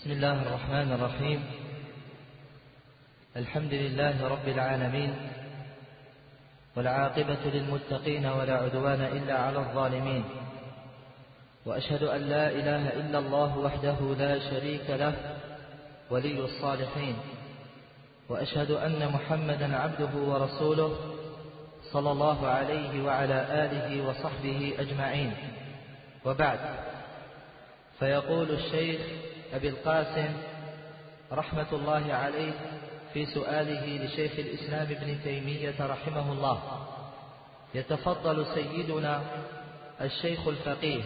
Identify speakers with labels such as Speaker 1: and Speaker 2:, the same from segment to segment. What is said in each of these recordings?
Speaker 1: بسم الله الرحمن الرحيم. الحمد لله رب العالمين، والعاقبة للمتقين ولا عدوان إلا على الظالمين، وأشهد أن لا إله إلا الله وحده لا شريك له ولي الصالحين، وأشهد أن محمدا عبده ورسوله صلى الله عليه وعلى آله وصحبه أجمعين، وبعد. فيقول الشيخ أبي القاسم رحمة الله عليه في سؤاله لشيخ الإسلام ابن تيمية رحمه الله: يتفضل سيدنا الشيخ الفقيه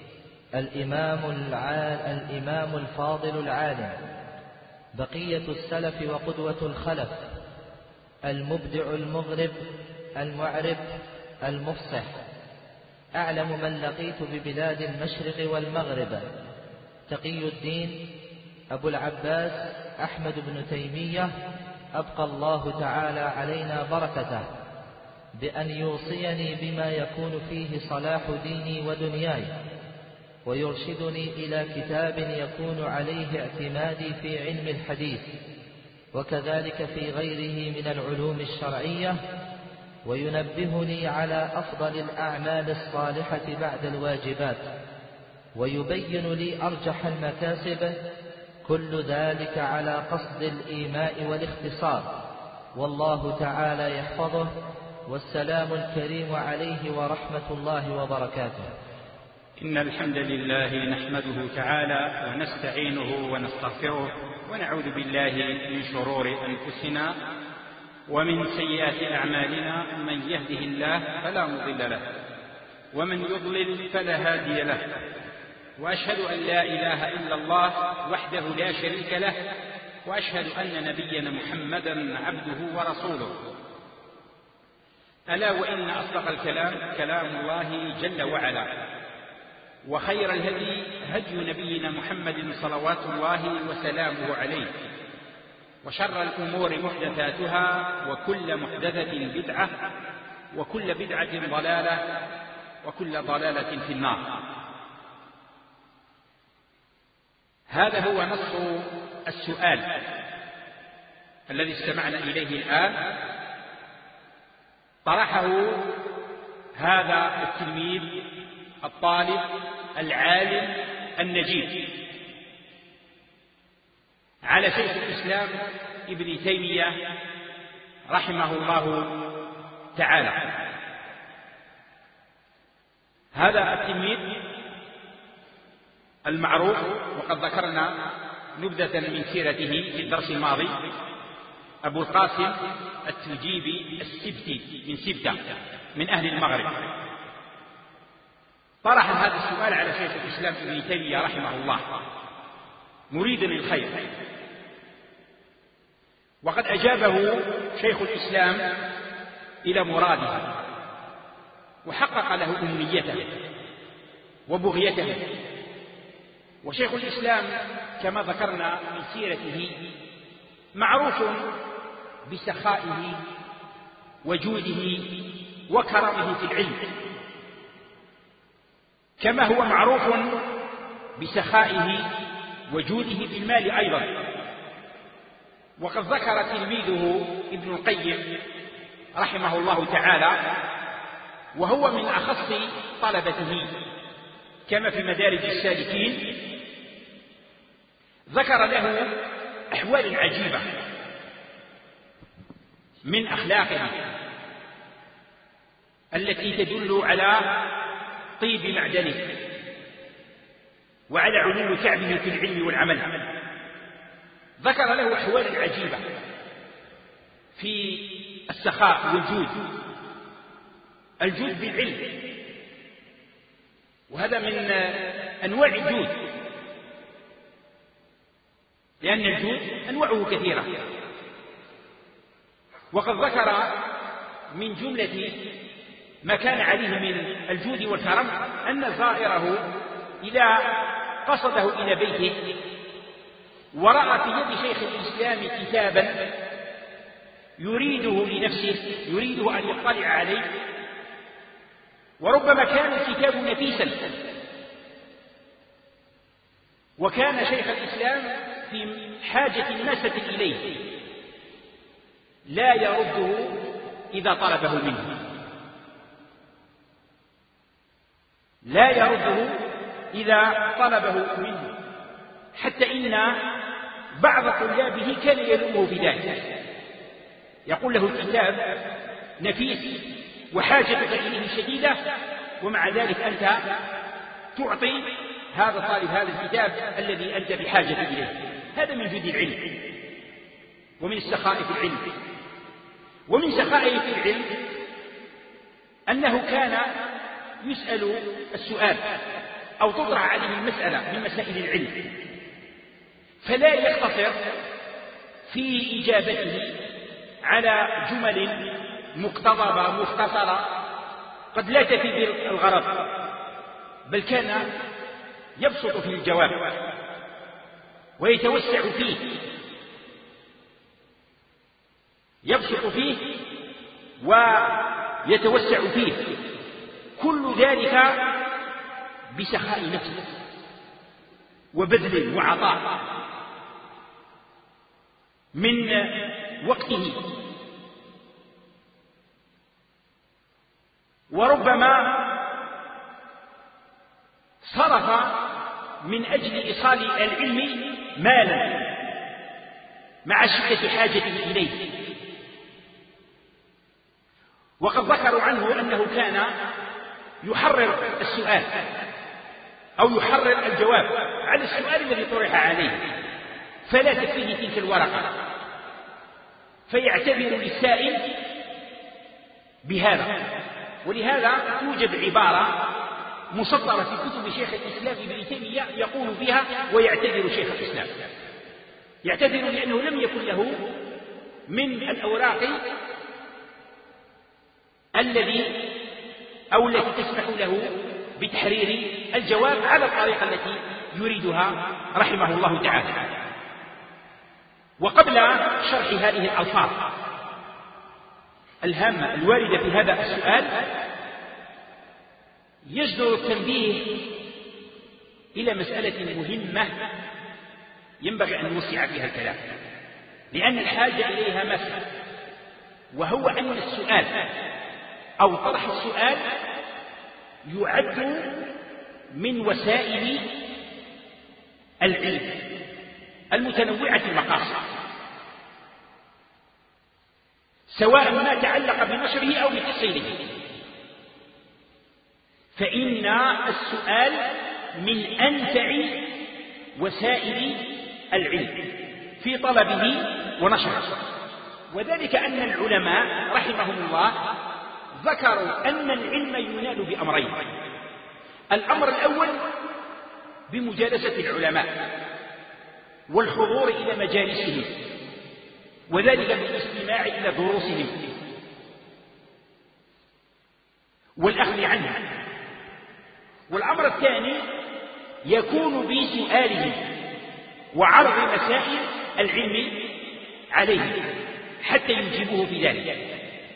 Speaker 1: الإمام الفاضل العالم بقية السلف وقدوة الخلف، المبدع المغرب المعرب المفصح، أعلم من لقيت ببلاد المشرق والمغرب، تقي الدين أبو العباس أحمد بن تيمية أبقى الله تعالى علينا بركته، بأن يوصيني بما يكون فيه صلاح ديني ودنياي، ويرشدني إلى كتاب يكون عليه اعتمادي في علم الحديث، وكذلك في غيره من العلوم الشرعية، وينبهني على أفضل الأعمال الصالحة بعد الواجبات، ويبين لي أرجح المكاسب، كل ذلك على قصد الإيماء والاختصار، والله تعالى يحفظه، والسلام الكريم عليه ورحمة الله وبركاته.
Speaker 2: إن الحمد لله نحمده تعالى ونستعينه ونستغفره، ونعوذ بالله من شرور أنفسنا ومن سيئات أعمالنا، من يهده الله فلا مضل له، ومن يضلل فلا هادي له، وأشهد أن لا إله إلا الله وحده لا شريك له، وأشهد أن نبينا محمدا عبده ورسوله. ألا وإن أصدق الكلام كلام الله جل وعلا، وخير الهدي هدي نبينا محمد صلوات الله وسلامه عليه، وشر الأمور محدثاتها، وكل محدثة بدعة، وكل بدعة ضلالة، وكل ضلالة في النار. هذا هو نص السؤال الذي استمعنا إليه الآن. طرحه هذا التلميذ الطالب العالم النجيب على شيخ الإسلام ابن تيمية رحمه الله تعالى. هذا التلميذ المعروف، وقد ذكرنا نبذة من سيرته في الدرس الماضي، أبو القاسم التجيبي السبتي من سبتة من أهل المغرب، طرح هذا السؤال على شيخ الإسلام ابن تيمية رحمه الله مريدا للخير، وقد أجابه شيخ الإسلام إلى مراده، وحقق له أمنيته وبغيته. وشيخ الإسلام كما ذكرنا من سيرته معروف بسخائه وجوده وكرمه في العلم، كما هو معروف بسخائه وجوده في المال أيضا. وقد ذكر تلميذه ابن القيم رحمه الله تعالى، وهو من أخص طلبته كما في مدارج السالكين، ذكر له أحوال عجيبة من أخلاقه التي تدل على طيب معدنه وعلى علو كعبه في العلم والعمل. ذكر له أحوال عجيبة في السخاء والجود، الجود بالعلم، وهذا من أنواع الجود، لأن الجود أنواعه كثيرة. وقد ذكر من جملة ما كان عليه من الجود والكرم أن زائره إذا قصده إلى بيته ورأى في يد شيخ الإسلام كتابا يريده لنفسه، يريده أن يطلع عليه، وربما كان الكتاب نفيسا، وكان شيخ الإسلام في حاجة ماسة إليه لا يرده إذا طلبه منه، لا يرده إذا طلبه منه، حتى إن بعض طلابه كان يلومه في ذلك، يقول له الكتاب نفيس وحاجتك إليه شديدة، ومع ذلك أنت تعطي هذا الطالب هذا الكتاب الذي أنت بحاجة إليه. هذا من جود العلم ومن السخاء في العلم. ومن سخائه في العلم أنه كان يسأل السؤال أو تطرح عليه المسألة من مسائل العلم، فلا يقتصر في إجابته على جمل مقتضبة مختصرة قد لا تفي بالغرض، بل كان يبسط في الجواب ويتوسع فيه، يبسط فيه ويتوسع فيه، كل ذلك بسخاء نفسه وبذل وعطاء من وقته، وربما صرف من أجل إيصال العلم مالا مع شدة حاجته إليه. وقد ذكروا عنه أنه كان يحرر السؤال أو يحرر الجواب على السؤال الذي طرح عليه، فلا تكفيه تلك الورقة، فيعتبر للسائل بهذا. ولهذا توجد عبارة مسطرة في كتب شيخ الإسلام ابن تيمية يقول فيها ويعتذر شيخ الإسلام، يعتذر لأنه لم يكن له من الأوراق التي تسمح له بتحرير الجواب على الطريقة التي يريدها رحمه الله تعالى. وقبل شرح هذه الألفاظ الهامة الواردة في هذا السؤال، يجدر التنبيه إلى مسألة مهمة ينبغي أن نوسع فيها الكلام، لأن الحاجة إليها مسألة، وهو أن السؤال أو طرح السؤال يعد من وسائل العلم المتنوعة المقاصد، سواء ما تعلق بنشره أو بتحصيله، فإن السؤال من أنفع وسائل العلم في طلبه ونشره. وذلك أن العلماء رحمهم الله ذكروا أن العلم ينال بأمرين: الأمر الأول بمجالسة العلماء والحضور إلى مجالسهم، وذلك بالاستماع إلى دروسهم والأخذ عنها. والأمر الثاني يكون بسؤالهم وعرض مسائل العلم عليه حتى يجيبوه في ذلك.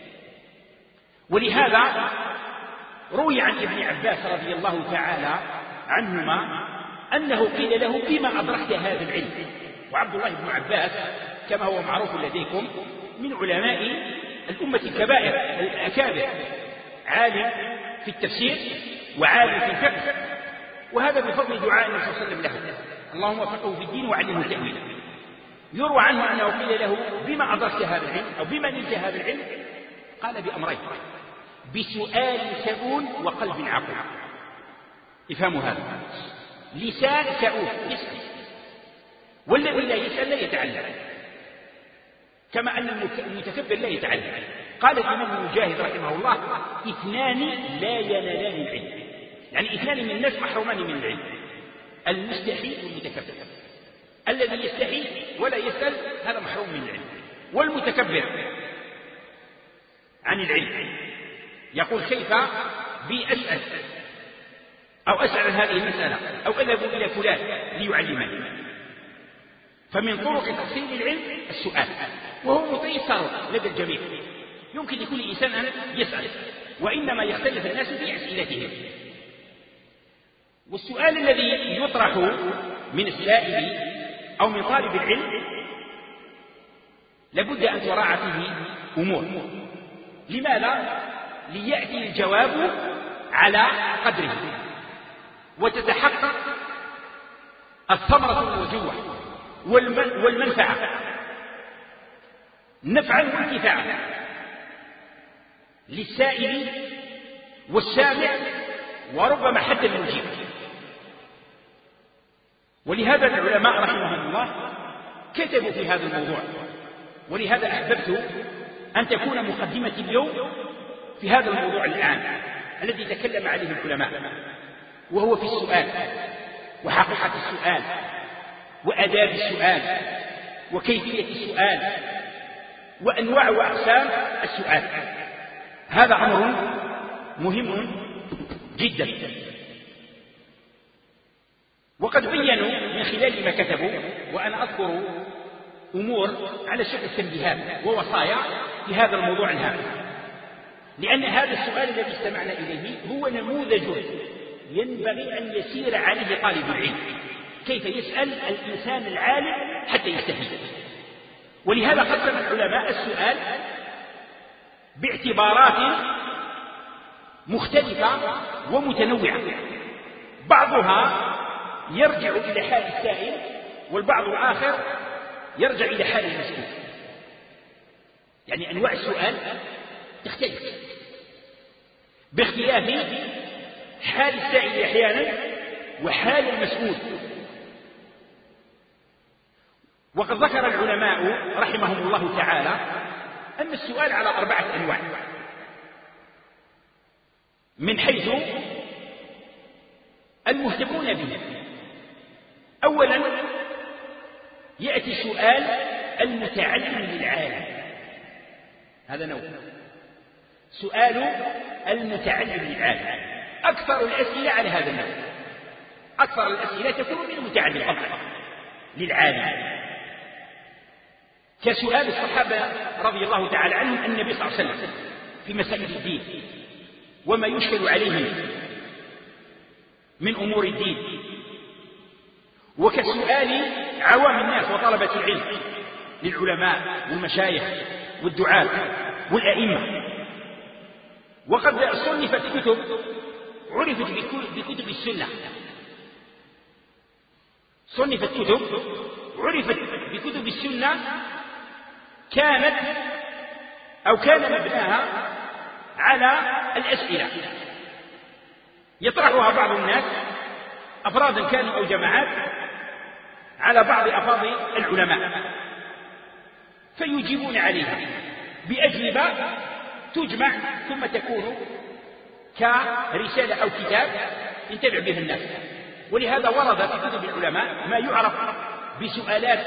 Speaker 2: ولهذا روي عن ابن عباس رضي الله تعالى عنهما أنه قيل له: بما أدركت هذا العلم؟ وعبد الله بن عباس كما هو معروف لديكم من علماء الأمة الكبائر الأكابر، عالم في التفسير وعالم في الفقه، وهذا بفضل دعاء النبي صلى الله عليه وسلم له: اللهم فقهه في الدين وعلمه التأويل. يروى عنه أنه قيل له: بما أدركت هذا العلم أو بما نلت هذا العلم؟ قال: بأمرين: بسؤال سؤول وقلب عقول. افهموا هذا، لسان سؤول يسأل، والذي لا يسأل لا يتعلم، كما أن المتكبر لا يتعلم. قال الإمام مجاهد رحمه الله: اثنان لا ينالان العلم، يعني اثنان من الناس محرومان من العلم: المستحي والمتكبر. الذي يستحي ولا يسأل هذا محروم من العلم، والمتكبر عن العلم يقول: كيف بي أسأل أو أسأل عن هذه المسألة أو أذهب إلى فلان ليعلمني. فمن طرق تحصيل العلم السؤال، وهو متيسر لدى الجميع، يمكن لكل إنسان أن يسأل، وإنما يختلف الناس في أسئلتهم. والسؤال الذي يطرح من السائل أو من طالب العلم لابد أن تراعى فيه أمور. لماذا؟ ليأتي الجواب على قدره وتتحقق الثمرة المرجوة والمنفعة نفعا وانتفاعا للسائل والسامع وربما حتى المجيب. ولهذا العلماء رحمهم الله كتبوا في هذا الموضوع، ولهذا أحببت أن تكون مقدمتي اليوم في هذا الموضوع الآن الذي تكلم عليه العلماء، وهو في السؤال وحقيقة السؤال وآداب السؤال وكيفية السؤال وأنواع وأقسام السؤال. هذا أمر مهم جدا. وقد بيّنوا من خلال ما كتبوا، وأنا أذكر أمور على شكل تنبيهات ووصايا في هذا الموضوع الهام، لأن هذا السؤال الذي استمعنا إليه هو نموذج ينبغي أن يسير عليه طالب العلم، كيف يسأل الإنسان العالم حتى يستفيد. ولهذا قسم العلماء السؤال باعتبارات مختلفة ومتنوعة، بعضها يرجع إلى حال السائل والبعض الآخر يرجع إلى حال المسؤول. يعني أنواع السؤال تختلف باختلاف حال السائل أحيانا وحال المسؤول. وقد ذكر العلماء رحمهم الله تعالى أن السؤال على 4 أنواع، من حيث المهتمون به. أولا يأتي سؤال المتعلم للعالم، هذا نوع. سؤال المتعلم للعالم أكثر الأسئلة على هذا النوع، أكثر الأسئلة تكون من المتعلم طبعا للعالم، كسؤال الصحابة رضي الله تعالى عنهم النبي صلى الله عليه وسلم في مسائل الدين وما يشكل عليهم من أمور الدين، وكسؤال عوام الناس وطلبة العلم للعلماء والمشايخ والدعاة والأئمة. وقد صنفت كتب عرفت بكتب السنة، صنفت كتب عرفت بكتب السنة كان مبناها على الأسئلة يطرحها بعض الناس أفرادا كانوا أو جماعات على بعض أفاضل العلماء، فيجيبون عليها بأجوبة تجمع ثم تكون كرسالة أو كتاب ينتفع به الناس. ولهذا ورد في كتب العلماء ما يعرف بسؤالات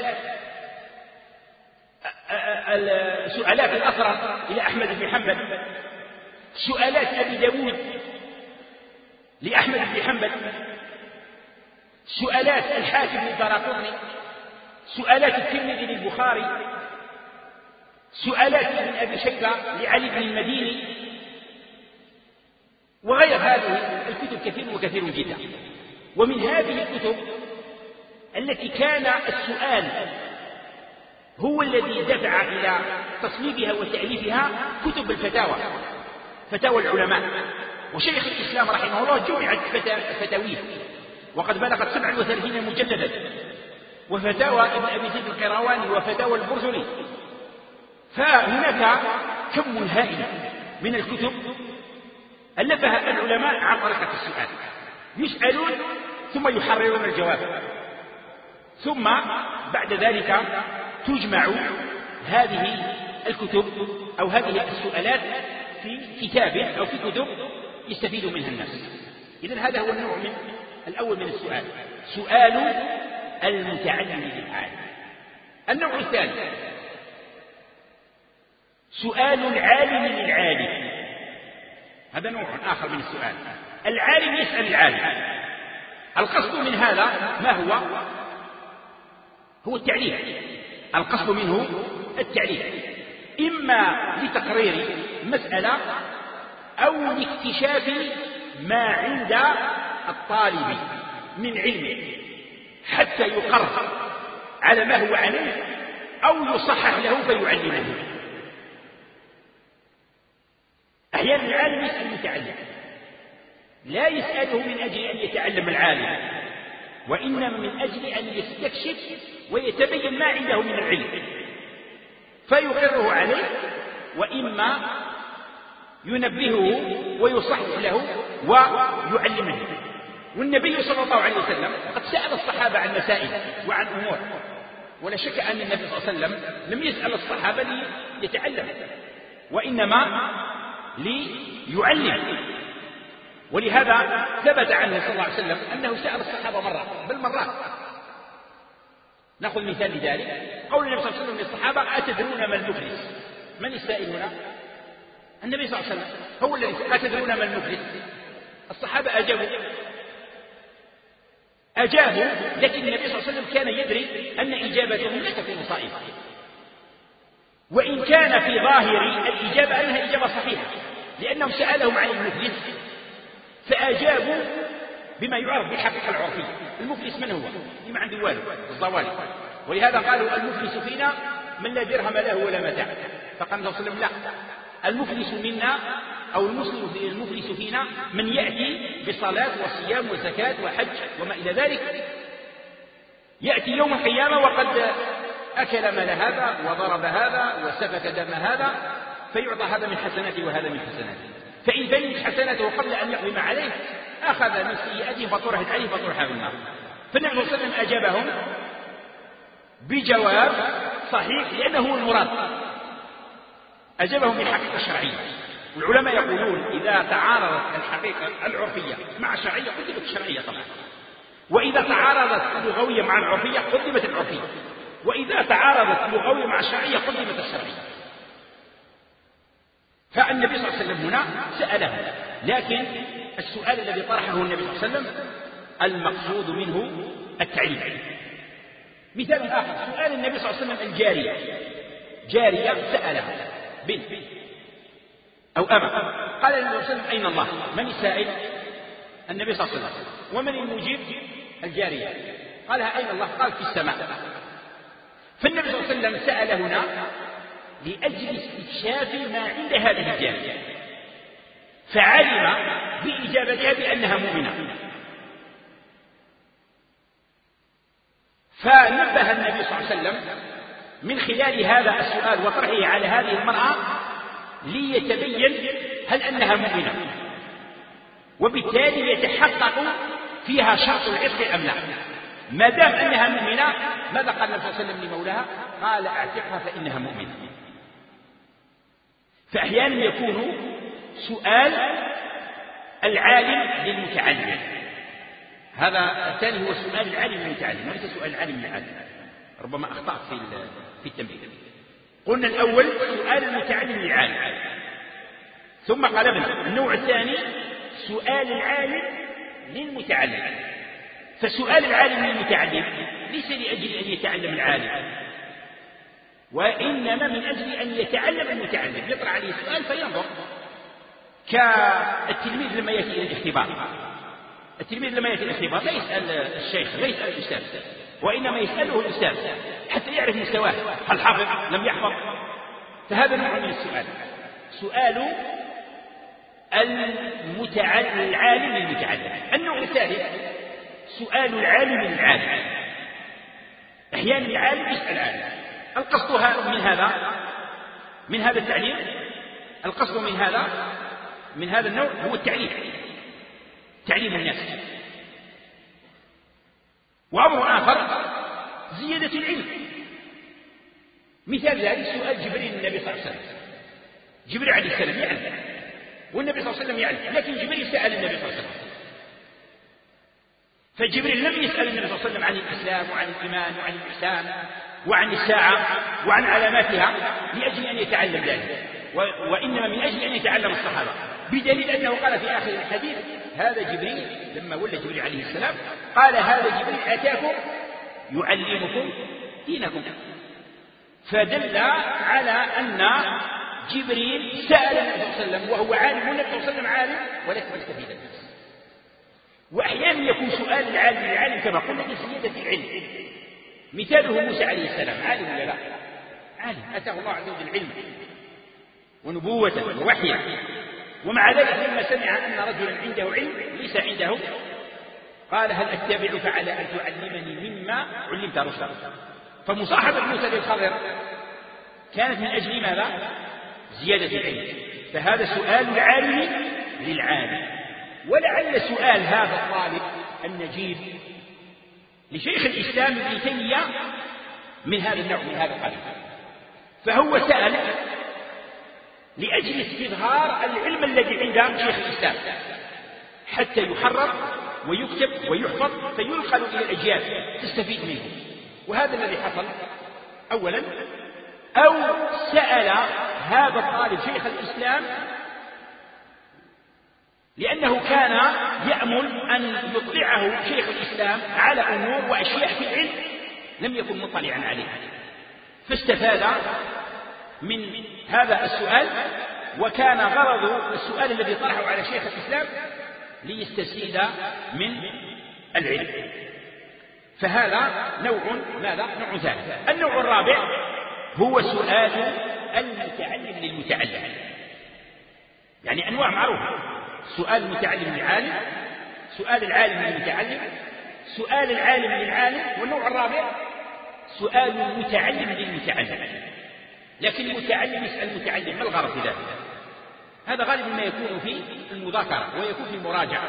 Speaker 2: الأثر إلى أحمد بن حنبل، سؤالات أبي داود لأحمد بن حنبل، سؤالات الحاكم للدارقطني، سؤالات الترمذي للبخاري، سؤالات ابن أبي شيبة لعلي بن المديني، وغير هذه الكتب كثير وكثير جدا. ومن هذه الكتب التي كان السؤال هو الذي دفع إلى تصنيفها وتأليفها كتب الفتاوى، فتاوى العلماء. وشيخ الإسلام رحمه الله جمعت فتاويه وقد بلغت 37 مجلدا، وفتاوى ابن أبي زيد القيرواني وفتاوى البرزلي. فهناك كم هائل من الكتب ألفها العلماء عن طريقة السؤال، يسألون ثم يحررون الجواب، ثم بعد ذلك تجمع هذه الكتب أو هذه السؤالات في كتاب أو في كتب يستفيد منها الناس. إذن هذا هو النوع الأول من السؤال، سؤال المتعلم للعالم. النوع الثاني سؤال العالم للعالم، هذا نوع آخر من السؤال. العالم يسأل العالم، القصد من هذا ما هو التعليم، القصد منه التعليم، إما لتقرير مسألة أو لاكتشاف ما عند الطالب من علم حتى يقر على ما هو عليه أو يصحح له فيعلمه. أحيانا العالم يسأل المتعلم، لا يسأله من أجل أن يتعلم العالم، وإنما من أجل أن يستكشف ويتبين ما عنده من العلم، فيقره عليه، وإما ينبهه ويصحح له ويعلمه. والنبي صلى الله عليه وسلم قد سأل الصحابة عن مسائل وعن أمور، ولا شك أن النبي صلى الله عليه وسلم لم يسأل الصحابة ليتعلم، وإنما ليعلم. ولهذا ثبت عنه صلى الله عليه وسلم أنه سأل الصحابة مرة بل مرات. نأخذ مثال لذلك قول النبي صلى الله عليه وسلم للصحابة: أتدرون ما المفلس؟ من السائل هنا؟ النبي صلى الله عليه وسلم هو الذي سأل: أتدرون ما المفلس؟ الصحابة أجابوا، لكن النبي صلى الله عليه وسلم كان يدري أن إجابتهم لا تكون صائبة، وإن كان في ظاهر الإجابة أنها إجابة صحيحة، لأنهم سألهم عن المفلس فأجابوا بما يعرف بالحقيقة العرفية. المفلس من هو؟ لما عند الوالد الضوالي، ولهذا قالوا: المفلس فينا من لا درهم له ولا متاع. فقال النبي صلى الله عليه وسلم: لا، المفلس منا أو المفلس فينا من يأتي بصلاة وصيام وزكاة وحج وما إلى ذلك، يأتي يوم القيامة وقد أكل مال هذا وضرب هذا وسفك دم هذا، فيعطى هذا من حسناته وهذا من حسناته، فإن بنت حسناته قبل أن يقوم عليه أخذ من سيئاته فطرحت عليه فطرح في النار. فالنبي صلى الله عليه وسلم أجابهم بجواب صحيح لأنه هو المراد، أجابهم بالحقيقة الشرعية. والعلماء يقولون: إذا تعارضت الحقيقة العرفية مع الشرعية قدمت الشرعية طبعا، وإذا تعارضت اللغوية مع العرفية قدمت العرفية، وإذا تعارضت اللغوية مع الشرعية قدمت الشرعية. فالنبي صلى الله عليه وسلم هنا سأله، لكن السؤال الذي طرحه النبي صلى الله عليه وسلم المقصود منه التعليم. مثال آخر: سؤال النبي صلى الله عليه وسلم جارية سألها بنت أو أمة، قال النبي صلى الله عليه وسلم: أين الله؟ من السائل؟ النبي صلى الله عليه وسلم. ومن المجيب؟ الجارية. قالها: أين الله؟ قال: في السماء. فالنبي صلى الله عليه وسلم سأل هنا لأجل استكشاف ما عند هذه الجارية، فعلم بإجابتها بأنها مؤمنة، فنبه النبي صلى الله عليه وسلم من خلال هذا السؤال وطرحه على هذه المرأة ليتبين هل أنها مؤمنة، وبالتالي يتحقق فيها شرط العتق أم لا. ما دام أنها مؤمنة، ماذا قال النبي صلى الله عليه وسلم لمولاها؟ قال: أعتقها فإنها مؤمنة. فأحيانا يكون سؤال العالم للمتعلم، هذا الثاني هو سؤال العالم للمتعلم وليس سؤال العالم للعالم. ربما أخطأت في التنبيه. قلنا الأول سؤال المتعلم للعالم، ثم قلبنا النوع الثاني سؤال العالم للمتعلم. فسؤال العالم للمتعلم ليس لأجل أن يتعلم العالم، وإنما من أجل أن يتعلم المتعلم، يطرح عليه سؤال فينظر، كالتلميذ لما يأتي إلى الاختبار. التلميذ لما يأتي الاختبار لا يسأل الشيخ، لا يسأل الأستاذ، وإنما يسأله الأستاذ حتى يعرف مستواه، هل حفظ لم يحفظ. فهذا نوع من السؤال، سؤال العالم للمتعلم. النوع الثالث سؤال العالم للعالم. أحيانا العالم يسأل العالم. القصد من هذا التعليم، القصد من هذا النوع هو تعليم الناس. وأمر آخر زيادة العلم. مثال ذلك سؤال جبريل النبي صلى الله عليه وسلم. جبريل عليه السلام يعلم والنبي صلى الله عليه وسلم يعلم، لكن جبريل سأل النبي صلى الله عليه وسلم. فجبريل لم يسأل النبي صلى الله عليه وسلم عن الإسلام وعن الإيمان وعن الإحسان وعن الساعة وعن علاماتها لأجل أن يتعلم ذلك، وإنما من أجل أن يتعلم الصحابة، بدليل أنه قال في آخر الحديث: هذا جبريل. لما ولى جبريل عليه السلام قال: هذا جبريل أتاكم يعلمكم دينكم. فدل على أن جبريل سأل النبي صلى الله عليه وسلم وهو عالم، والنبي صلى الله عليه وسلم عالم ولكن يستفيد الناس. وأحيانا يكون سؤال العالم للعالم كما قلنا لزيادة العلم، مثاله موسى عليه السلام، عالم ولا لا؟ عالم، أتاه الله عز وجل علما ونبوة ووحيا، ومع ذلك لما سمع أن رجلا عنده علم ليس عنده قال هل أتبعك على أن تعلمني مما علمت رشدا. فمصاحبة موسى للخضر كانت من أجل ماذا؟ زيادة العلم. فهذا سؤال العالم للعالم. ولعل سؤال هذا الطالب النجيب لشيخ الإسلام ابن تيمية من هذا النوع، من هذا القبيل. فهو سأل لأجل استظهار العلم الذي عند شيخ الإسلام حتى يحرر ويكتب ويحفظ فينقل إلى الأجيال تستفيد منه. وهذا الذي حصل أولا. أو سأل هذا الطالب شيخ الإسلام لأنه كان يأمل أن يطلعه شيخ الإسلام على أمور وأشياء في العلم لم يكن مطلعا عليها، فاستفاد من هذا السؤال. وكان غرض السؤال الذي طرحه على شيخ الإسلام ليستزيد من العلم. فهذا نوع ماذا؟ نوع ثالث. النوع الرابع هو سؤال المتعلم للمتعلم، يعني أنواع معروفة: سؤال المتعلم للعالم، سؤال العالم للمتعلم، سؤال العالم للعالم، والنوع الرابع سؤال المتعلم للمتعلم. لكن المتعلم يسأل المتعلم ما الغرض في ذلك؟ هذا غالبا ما يكون في المذاكرة ويكون في المراجعة،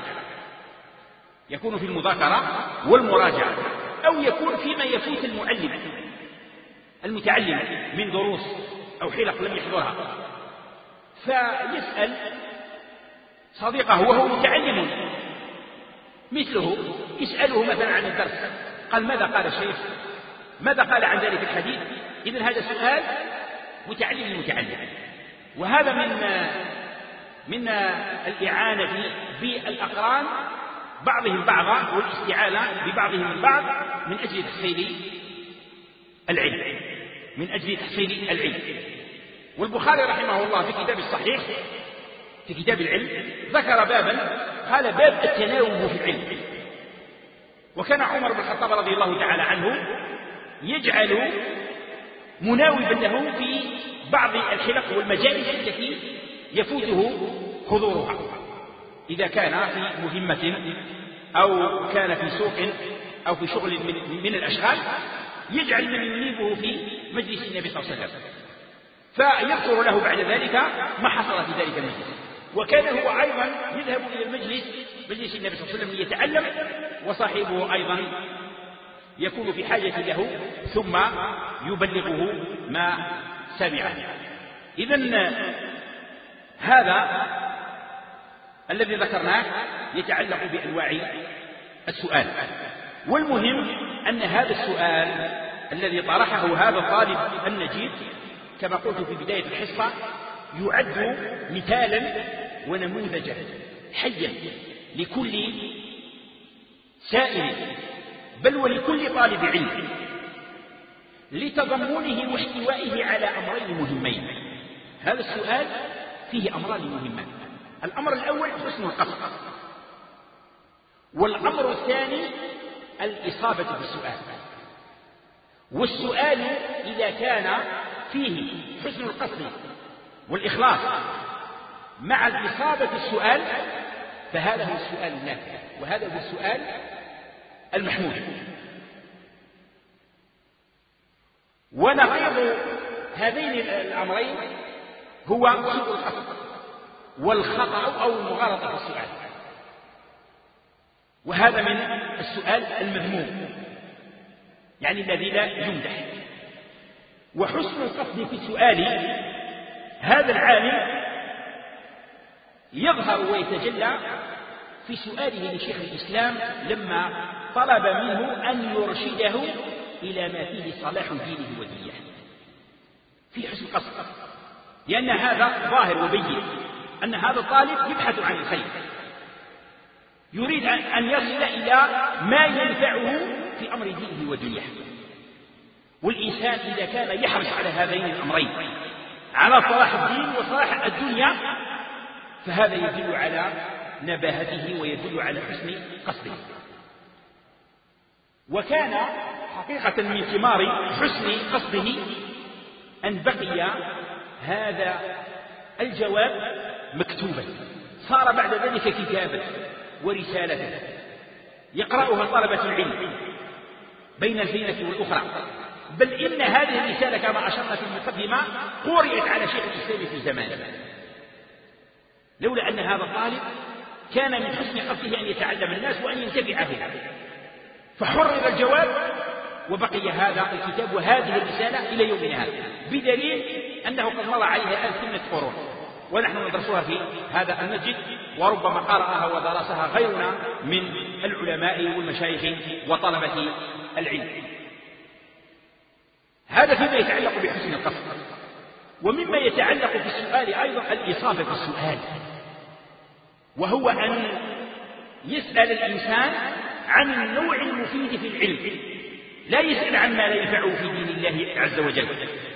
Speaker 2: يكون في المذاكرة والمراجعة، أو يكون فيما يفوت المتعلم من دروس أو حلق لم يحضرها، فيسأل صديقه وهو متعلم مثله، يسأله مثلا عن الدرس، قال ماذا قال الشيخ، ماذا قال عن ذلك الحديث. إذن هذا سؤال متعلم للمتعلم. وهذا من الإعانة بالأقران بعضهم بعضا والاستعانة ببعضهم من بعض من أجل تحصيل العلم، من أجل تحصيل العلم. والبخاري رحمه الله في كتاب الصحيح في كتاب العلم ذكر بابا قال باب التناوب في العلم. وكان عمر بن الخطاب رضي الله تعالى عنه يجعل مناوبا له في بعض الحلق والمجالس التي يفوته حضورها، إذا كان في مهمة أو كان في سوق أو في شغل من الأشغال، يجعل من ينيبه في مجلس النبي صلى الله عليه وسلم فيذكر له بعد ذلك ما حصل في ذلك المجلس. وكان هو أيضا يذهب إلى مجلس النبي صلى الله عليه وسلم ليتعلم، وصاحبه أيضا يكون في حاجة له ثم يبلغه ما سمعه. إذن هذا الذي ذكرناه يتعلق بأنواع السؤال. والمهم أن هذا السؤال الذي طرحه هذا الطالب النجيب كما قلت في بداية الحصة يعد مثالا ونموذجا حيا لكل سائل بل ولكل طالب علم لتضمنه واحتوائه على أمرين مهمين. هذا السؤال فيه أمران مهمان: الأمر الأول حسن القصد، والأمر الثاني الإصابة بالسؤال. والسؤال إذا كان فيه حسن القصد والإخلاص مع الإصابة السؤال فهذا هو السؤال النافع، وهذا هو السؤال المحمود. ونقيض هذين الأمرين هو سوء القصد والخطأ أو المغالطة في السؤال، وهذا من السؤال المذموم، يعني الذي لا يمدح. وحسن القصد في السؤال هذا العالم يظهر ويتجلى في سؤاله لشيخ الإسلام لما طلب منه أن يرشده إلى ما فيه صلاح دينه ودنياه، في حسن قصد، لأن هذا ظاهر وبين أن هذا الطالب يبحث عن الخير، يريد أن يصل إلى ما ينفعه في أمر دينه ودنياه. والإنسان إذا كان يحرص على هذين الأمرين، على صلاح الدين وصلاح الدنيا، فهذا يدل على نباهته ويدل على حسن قصده. وكان حقيقة من ثمار حسن قصده أن بقي هذا الجواب مكتوبا، صار بعد ذلك كتابا ورسالة يقرأها طلبة العلم بين الزينة والأخرى. بل إن هذه الرسالة كما أشرنا في المقدمة قرأت على شيخ الإسلام في زمانه، لولا أن هذا الطالب كان من حسن قصده أن يتعلم الناس وأن ينتفع به، فحرر الجواب وبقي هذا الكتاب وهذه الرسالة إلى يومنا هذا، بدليل أنه قد مضى عليها 1800 قرون ونحن ندرسها في هذا المسجد، وربما قرأها ودرسها غيرنا من العلماء والمشايخ وطلبة العلم. هذا فيما يتعلق بحسن القصد. ومما يتعلق في السؤال أيضا الإصابة في السؤال، وهو أن يسأل الإنسان عن النوع المفيد في العلم، لا يسأل عما لا ينفعه في دين الله عز وجل.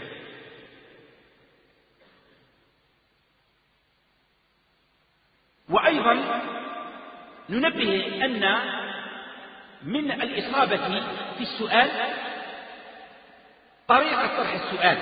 Speaker 2: وأيضا ننبه أن من الإصابة في السؤال طريقة طرح السؤال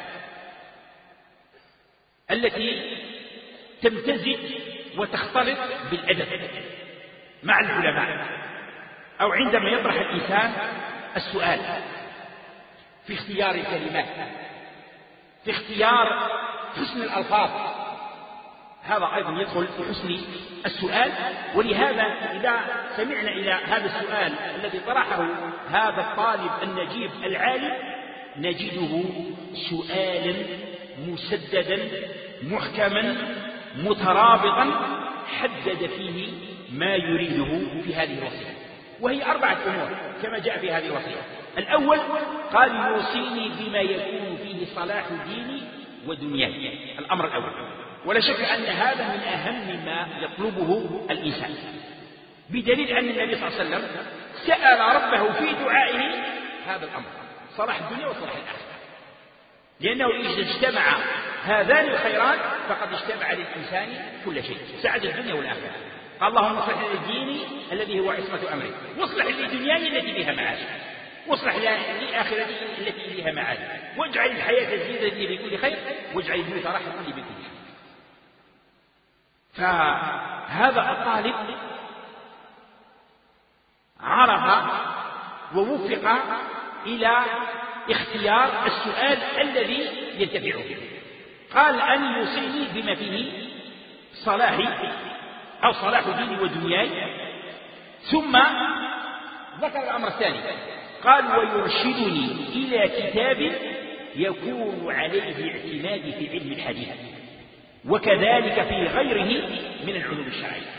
Speaker 2: التي تمتزج وتختلط بالأدب مع العلماء، أو عندما يطرح الإنسان السؤال في اختيار الكلمات، في اختيار حسن الألفاظ، هذا أيضا يدخل في حسن السؤال. ولهذا إذا سمعنا إلى هذا السؤال الذي طرحه هذا الطالب النجيب العالم نجده سؤالا مسددا محكما مترابطا حدد فيه ما يريده في هذه الوصية، وهي 4 أمور كما جاء في هذه الوصية. الأول قال يوصيني بما يكون فيه صلاح ديني ودنياي، الأمر الأول، ولا شك أن هذا من أهم ما يطلبه الإنسان، بدليل أن النبي صلى الله عليه وسلم سأل ربه في دعائه هذا الأمر، صلاح الدنيا وصلاح الآخرة، لأنه إذا اجتمع هذان الخيران فقد اجتمع للإنسان كل شيء، سعد الدنيا والآخرة. قال اللهم اصلح لي ديني الذي هو عصمة أمري، واصلح لي دنياي التي فيها معاشي، واصلح لي آخرتي التي فيها معاشي، واجعل الحياة زيادة لي بكل خير، واجعل الموت راحة لي بكل شر. فهذا الطالب عرف ووفق إلى اختيار السؤال الذي ينتفع به. قال أن يوصيني بما فيه صلاحي أو صلاح ديني ودنياي، ثم ذكر الأمر الثاني قال ويرشدني إلى كتاب يكون عليه اعتمادي في علم الحديث، وكذلك في غيره من العلوم الشرعية.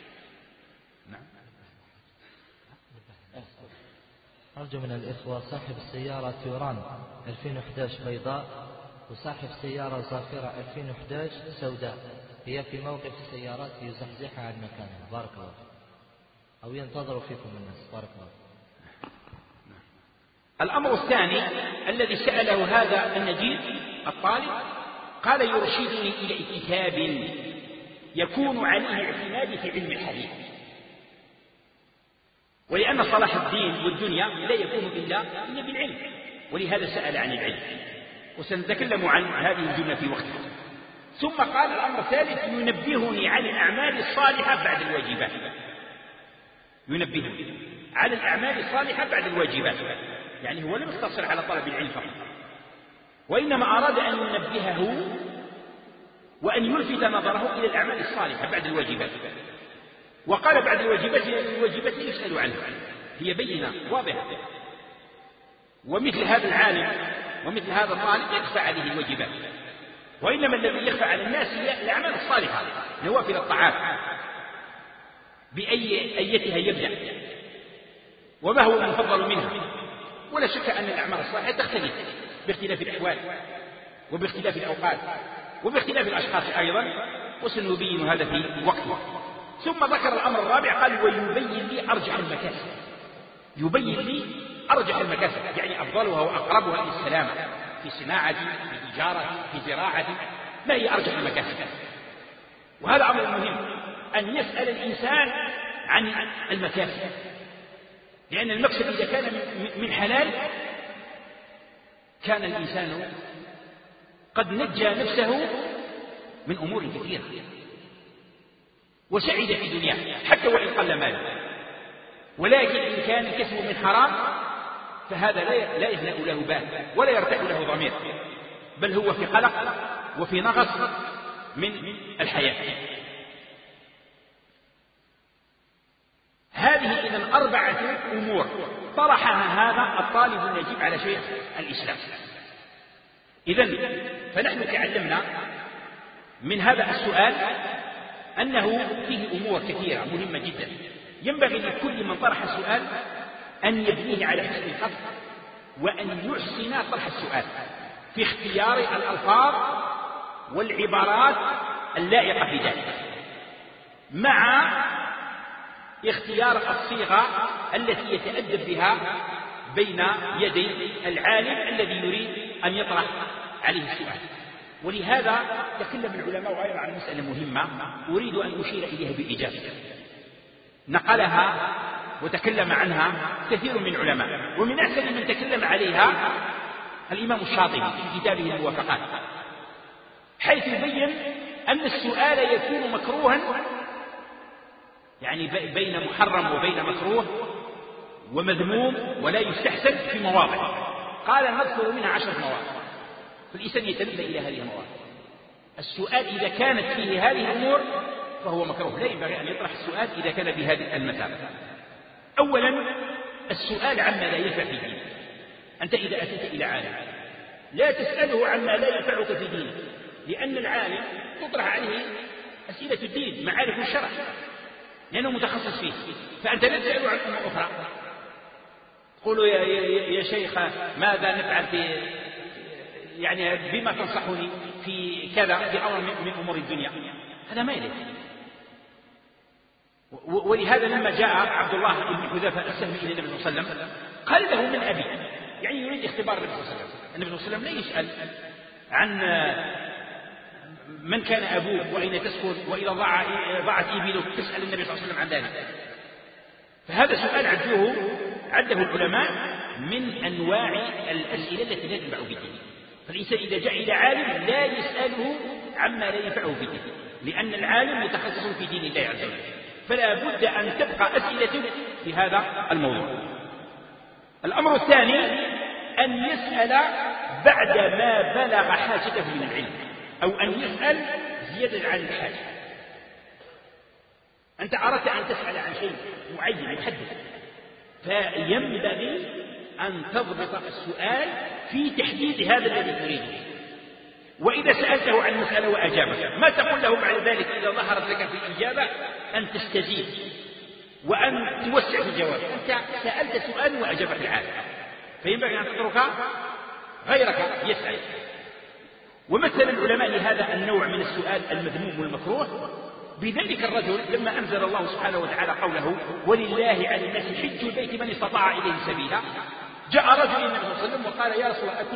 Speaker 1: أرجو من الإخوة صاحب السيارة توران 2011 بيضاء وصاحب سيارة زافرة 2011 سوداء هي في موقف السيارات يزحزحها عن مكانها، بارك الله، أو ينتظر فيكم الناس، بارك الله.
Speaker 2: الأمر الثاني الذي سأله هذا النجيب الطالب قال يرشدني إلى كتاب يكون عليه اعتمادي في علم الحديث، ولأن صلاح الدين والدنيا لا يكون إلا بالعلم، ولهذا سأل عن العلم، وسنتكلم عن هذه الجملة في وقتها. ثم قال الأمر الثالث ينبهني على الأعمال الصالحة بعد الواجبات، ينبهني على الأعمال الصالحة بعد الواجبات، يعني هو لم يقتصر على طلب العلم فقط، وإنما أراد أن ينبهه وأن يلفت نظره إلى الأعمال الصالحة بعد الواجبات. وقال بعد الواجبات لأن الواجبات يسأل عنها، هي بينة واضحة، ومثل هذا العالم ومثل هذا الطالب يخفى عليه الواجبات، وإنما الذي يخفى على الناس هي الأعمال الصالحة، نوافل الطاعات بأيتها يبدأ وما هو المفضل منها. ولا شك أن الأعمال الصالحة تختلف باختلاف الأحوال وباختلاف الأوقات وباختلاف الأشخاص أيضا، وسنبين هذا في وقته. ثم ذكر الأمر الرابع قال ويبين لي أرجح المكاسب، يبين لي أرجح المكاسب يعني أفضلها وأقربها للسلامة في صناعتي في تجارتي في زراعتي، ما هي أرجح المكاسب؟ وهذا أمر مهم أن يسأل الإنسان عن المكاسب، لأن المكسب إذا كان من حلال كان الإنسان قد نجى نفسه من أمور كثيرة وسعد في دنياه حتى وإن قل ماله. ولكن إن كان الكسب من حرام فهذا لا يهنأ له بال ولا يرتاح له ضمير، بل هو في قلق وفي نغص من الحياة. هذه إذن 4 أمور طرحها هذا الطالب النجيب على شيخ الإسلام. إذن فنحن تعلمنا من هذا السؤال أنه فيه أمور كثيرة مهمة جدا، ينبغي لكل من طرح السؤال أن يبنيه على حسن الخط وأن يحسن طرح السؤال في اختيار الألفاظ والعبارات اللائقة في ذلك، مع اختيار الصيغة التي يتأدب بها بين يدي العالم الذي يريد أن يطرح عليه السؤال. ولهذا تكلم العلماء أيضا عن مسألة مهمة أريد أن أشير إليها بإيجاز نقلها وتكلم عنها كثير من العلماء، ومن أحسن من تكلم عليها الإمام الشاطبي في كتابه الموافقات، حيث يبين أن السؤال يكون مكروها، يعني بين محرم وبين مكروه ومذموم ولا يستحسن في مواضع. قال نذكر منها 10 مواضع، فالإنسان يتنبه إلى هذه المواضع. السؤال إذا كانت فيه هذه الأمور فهو مكروه، لا ينبغي أن يطرح السؤال إذا كان بهذه المثابة. أولا السؤال عما لا ينفع في دينك. أنت إذا أتيت إلى عالم لا تسأله عما لا ينفعك في دينك، لأن العالم تطرح عليه أسئلة الدين معارف الشرع لأنه متخصص فيه، فأنت لا تسأله عن أمور أخرى. قولوا يا شيخ ماذا نفعل في يعني بما تنصحني في كذا في أمر من أمور الدنيا، هذا ما يليق. ولهذا لما جاء عبد الله بن حذافة السهمي إلى النبي صلى الله عليه وسلم قال له من أبي، يعني يريد اختبار النبي صلى الله عليه وسلم. النبي صلى الله عليه وسلم لا يسأل عن من كان أبوه وأين تسكن وإذا ضاعت إبلك، تسأل النبي صلى الله عليه وسلم عن ذلك. فهذا سؤال عده العلماء من أنواع الأسئلة التي لا تنفع في الدين. فالإنسان إذا جاء إلى عالم لا يسأله عما لا ينفعه في الدين، لأن العالم متخصص في دين الله عز وجل، فلا بد أن تبقى أسئلته في هذا الموضوع. الأمر الثاني أن يسأل بعد ما بلغ حاجته من العلم، أو أن يسأل زيادة عن الحاجة. أنت أردت أن تسأل عن شيء معين محدد، فينبغي أن تضبط السؤال في تحديد هذا الذي تريده. وإذا سألته عن مسألة وأجابك ما تقول له بعد ذلك إذا ظهرت لك في الإجابة أن تستزيد وأن توسع في الجواب. أنت سألت سؤال وأجابك العالم، فينبغي أن تترك غيرك يسأل. ومثل العلماء لهذا النوع من السؤال المذموم والمكروه بذلك الرجل لما أنزل الله سبحانه وتعالى قوله ولله على الناس حج البيت من استطاع إليه سبيلا. جاء رجل إلى النبي صلى الله عليه وسلم وقال يا رسول الله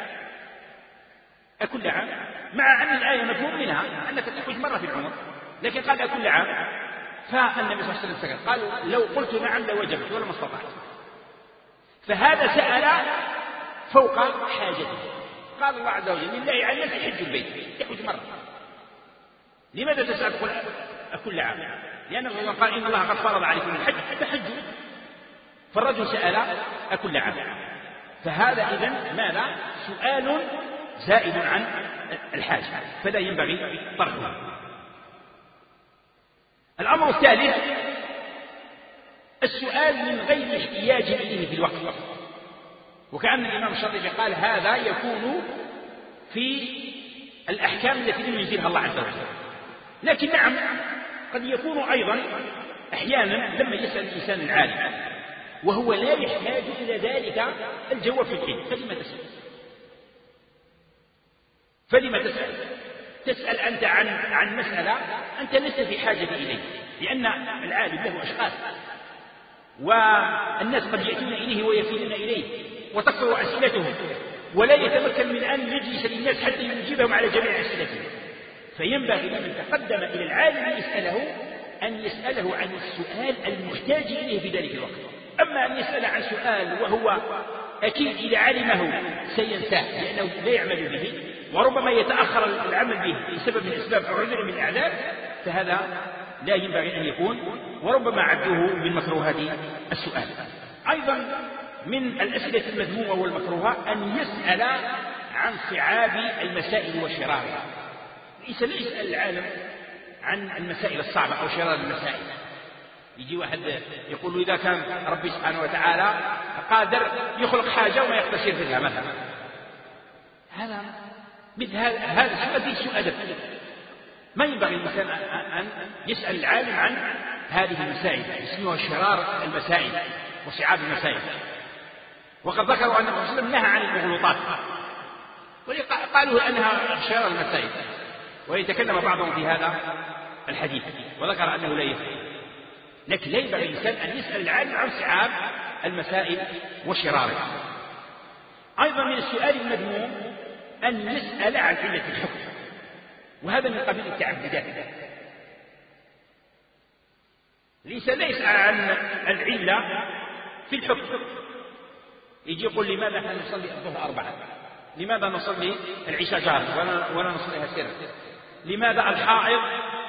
Speaker 2: أكل عام، مع أن الآية مفهوم منها أنك تحج مرة في العمر، لكن قال أكل عام. فالنبي صلى الله عليه وسلم سكت، قالوا لو قلت نعم لوجبت ولما استطعت. فهذا سأل فوق حاجته. قال الله عز وجل لله على الناس حج البيت، يحج مرة. لماذا تسأل تقول أكل عام؟ لأنه قال إن الله قد فرض عليكم الحج فحجوا. فالرجل سأل أكل عام، فهذا إذن ماذا؟ سؤال زائد عن الحاجة، فلا ينبغي طرحه. الأمر الثالث السؤال من غير احتياج إليه في الوقت، وكأن الإمام الشاطبي قال هذا يكون في الأحكام التي لم ينزلها الله عز وجل. لكن نعم قد يكون أيضا أحيانا لما يسأل الإنسان العالم وهو لا يحتاج إلى ذلك الجواب في الحين، فلما تسأل؟ تسأل أنت عن مسألة أنت لست في حاجة إليه، لأن العالم له أشخاص والناس قد يأتون إليه ويفيدون إليه وتكثر أسئلتهم، ولا يتمكن من أن يجلس للناس حتى يجيبهم على جميع أسئلتهم. فينبغي لمن تقدم إلى العالم يسأله أن يسأله عن السؤال المحتاج إليه في ذلك الوقت، أما أن يسأل عن سؤال وهو أكيد إذا علمه سينساه لأنه لا يعمل به، وربما يتأخر العمل به لسبب من الأسباب أو عذر من الأعذار، فهذا لا ينبغي أن يكون، وربما عدوه من مكروهات السؤال. أيضا من الأسئلة المذمومة والمكروهة أن يسأل عن صعاب المسائل وشرارها. ليس يسأل العالم عن المسائل الصعبة أو شرار المسائل. يجي واحد يقول له إذا كان ربي سبحانه وتعالى قادر يخلق حاجة وما يقتصر فيها مثلا، هذا مثل هذا السؤال فيه سوء أدب. ما ينبغي الإنسان أن يسأل العالم عن هذه المسائل، اسمها شرار المسائل وصعاب المسائل. وقد ذكروا أن الرسول صلى الله عليه وسلم نهى عن المغلوطات، وقالوا أنها شرار المسائل، ويتكلم بعضهم في هذا الحديث وذكر أنه لا يفعل. لكن لا ينبغي الإنسان أن يسأل العالم عن صعاب المسائل وشرارها. أيضا من السؤال المذموم أن يسأل عن علة الحكم، وهذا من قبيل التعبدات. ليس يسأل عن العلة في الحكم. يجي يقول لماذا نحن نصلي الظهر 4؟ لماذا نصلي العشاء جهرا ولا نصليها سرا؟ لماذا الحائض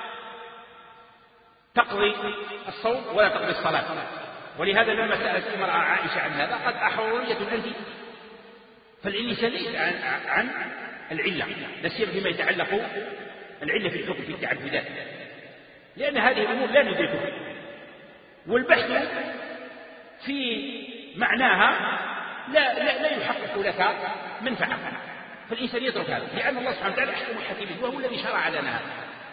Speaker 2: تقضي الصوم ولا تقضي الصلاة؟ ولهذا لما سألت المرأة عائشة عن هذا قد أحرورية أنت. فالإنسان ليس عن العلة، لا سيما فيما يتعلق العلة في الحكم في التعبدات، لأن هذه الأمور لا ندركها، والبحث في معناها لا يحقق لك منفعة. فالإنسان يترك هذا، لأن الله سبحانه وتعالى أحكم الحكيمين وهو الذي شرع لنا هذا.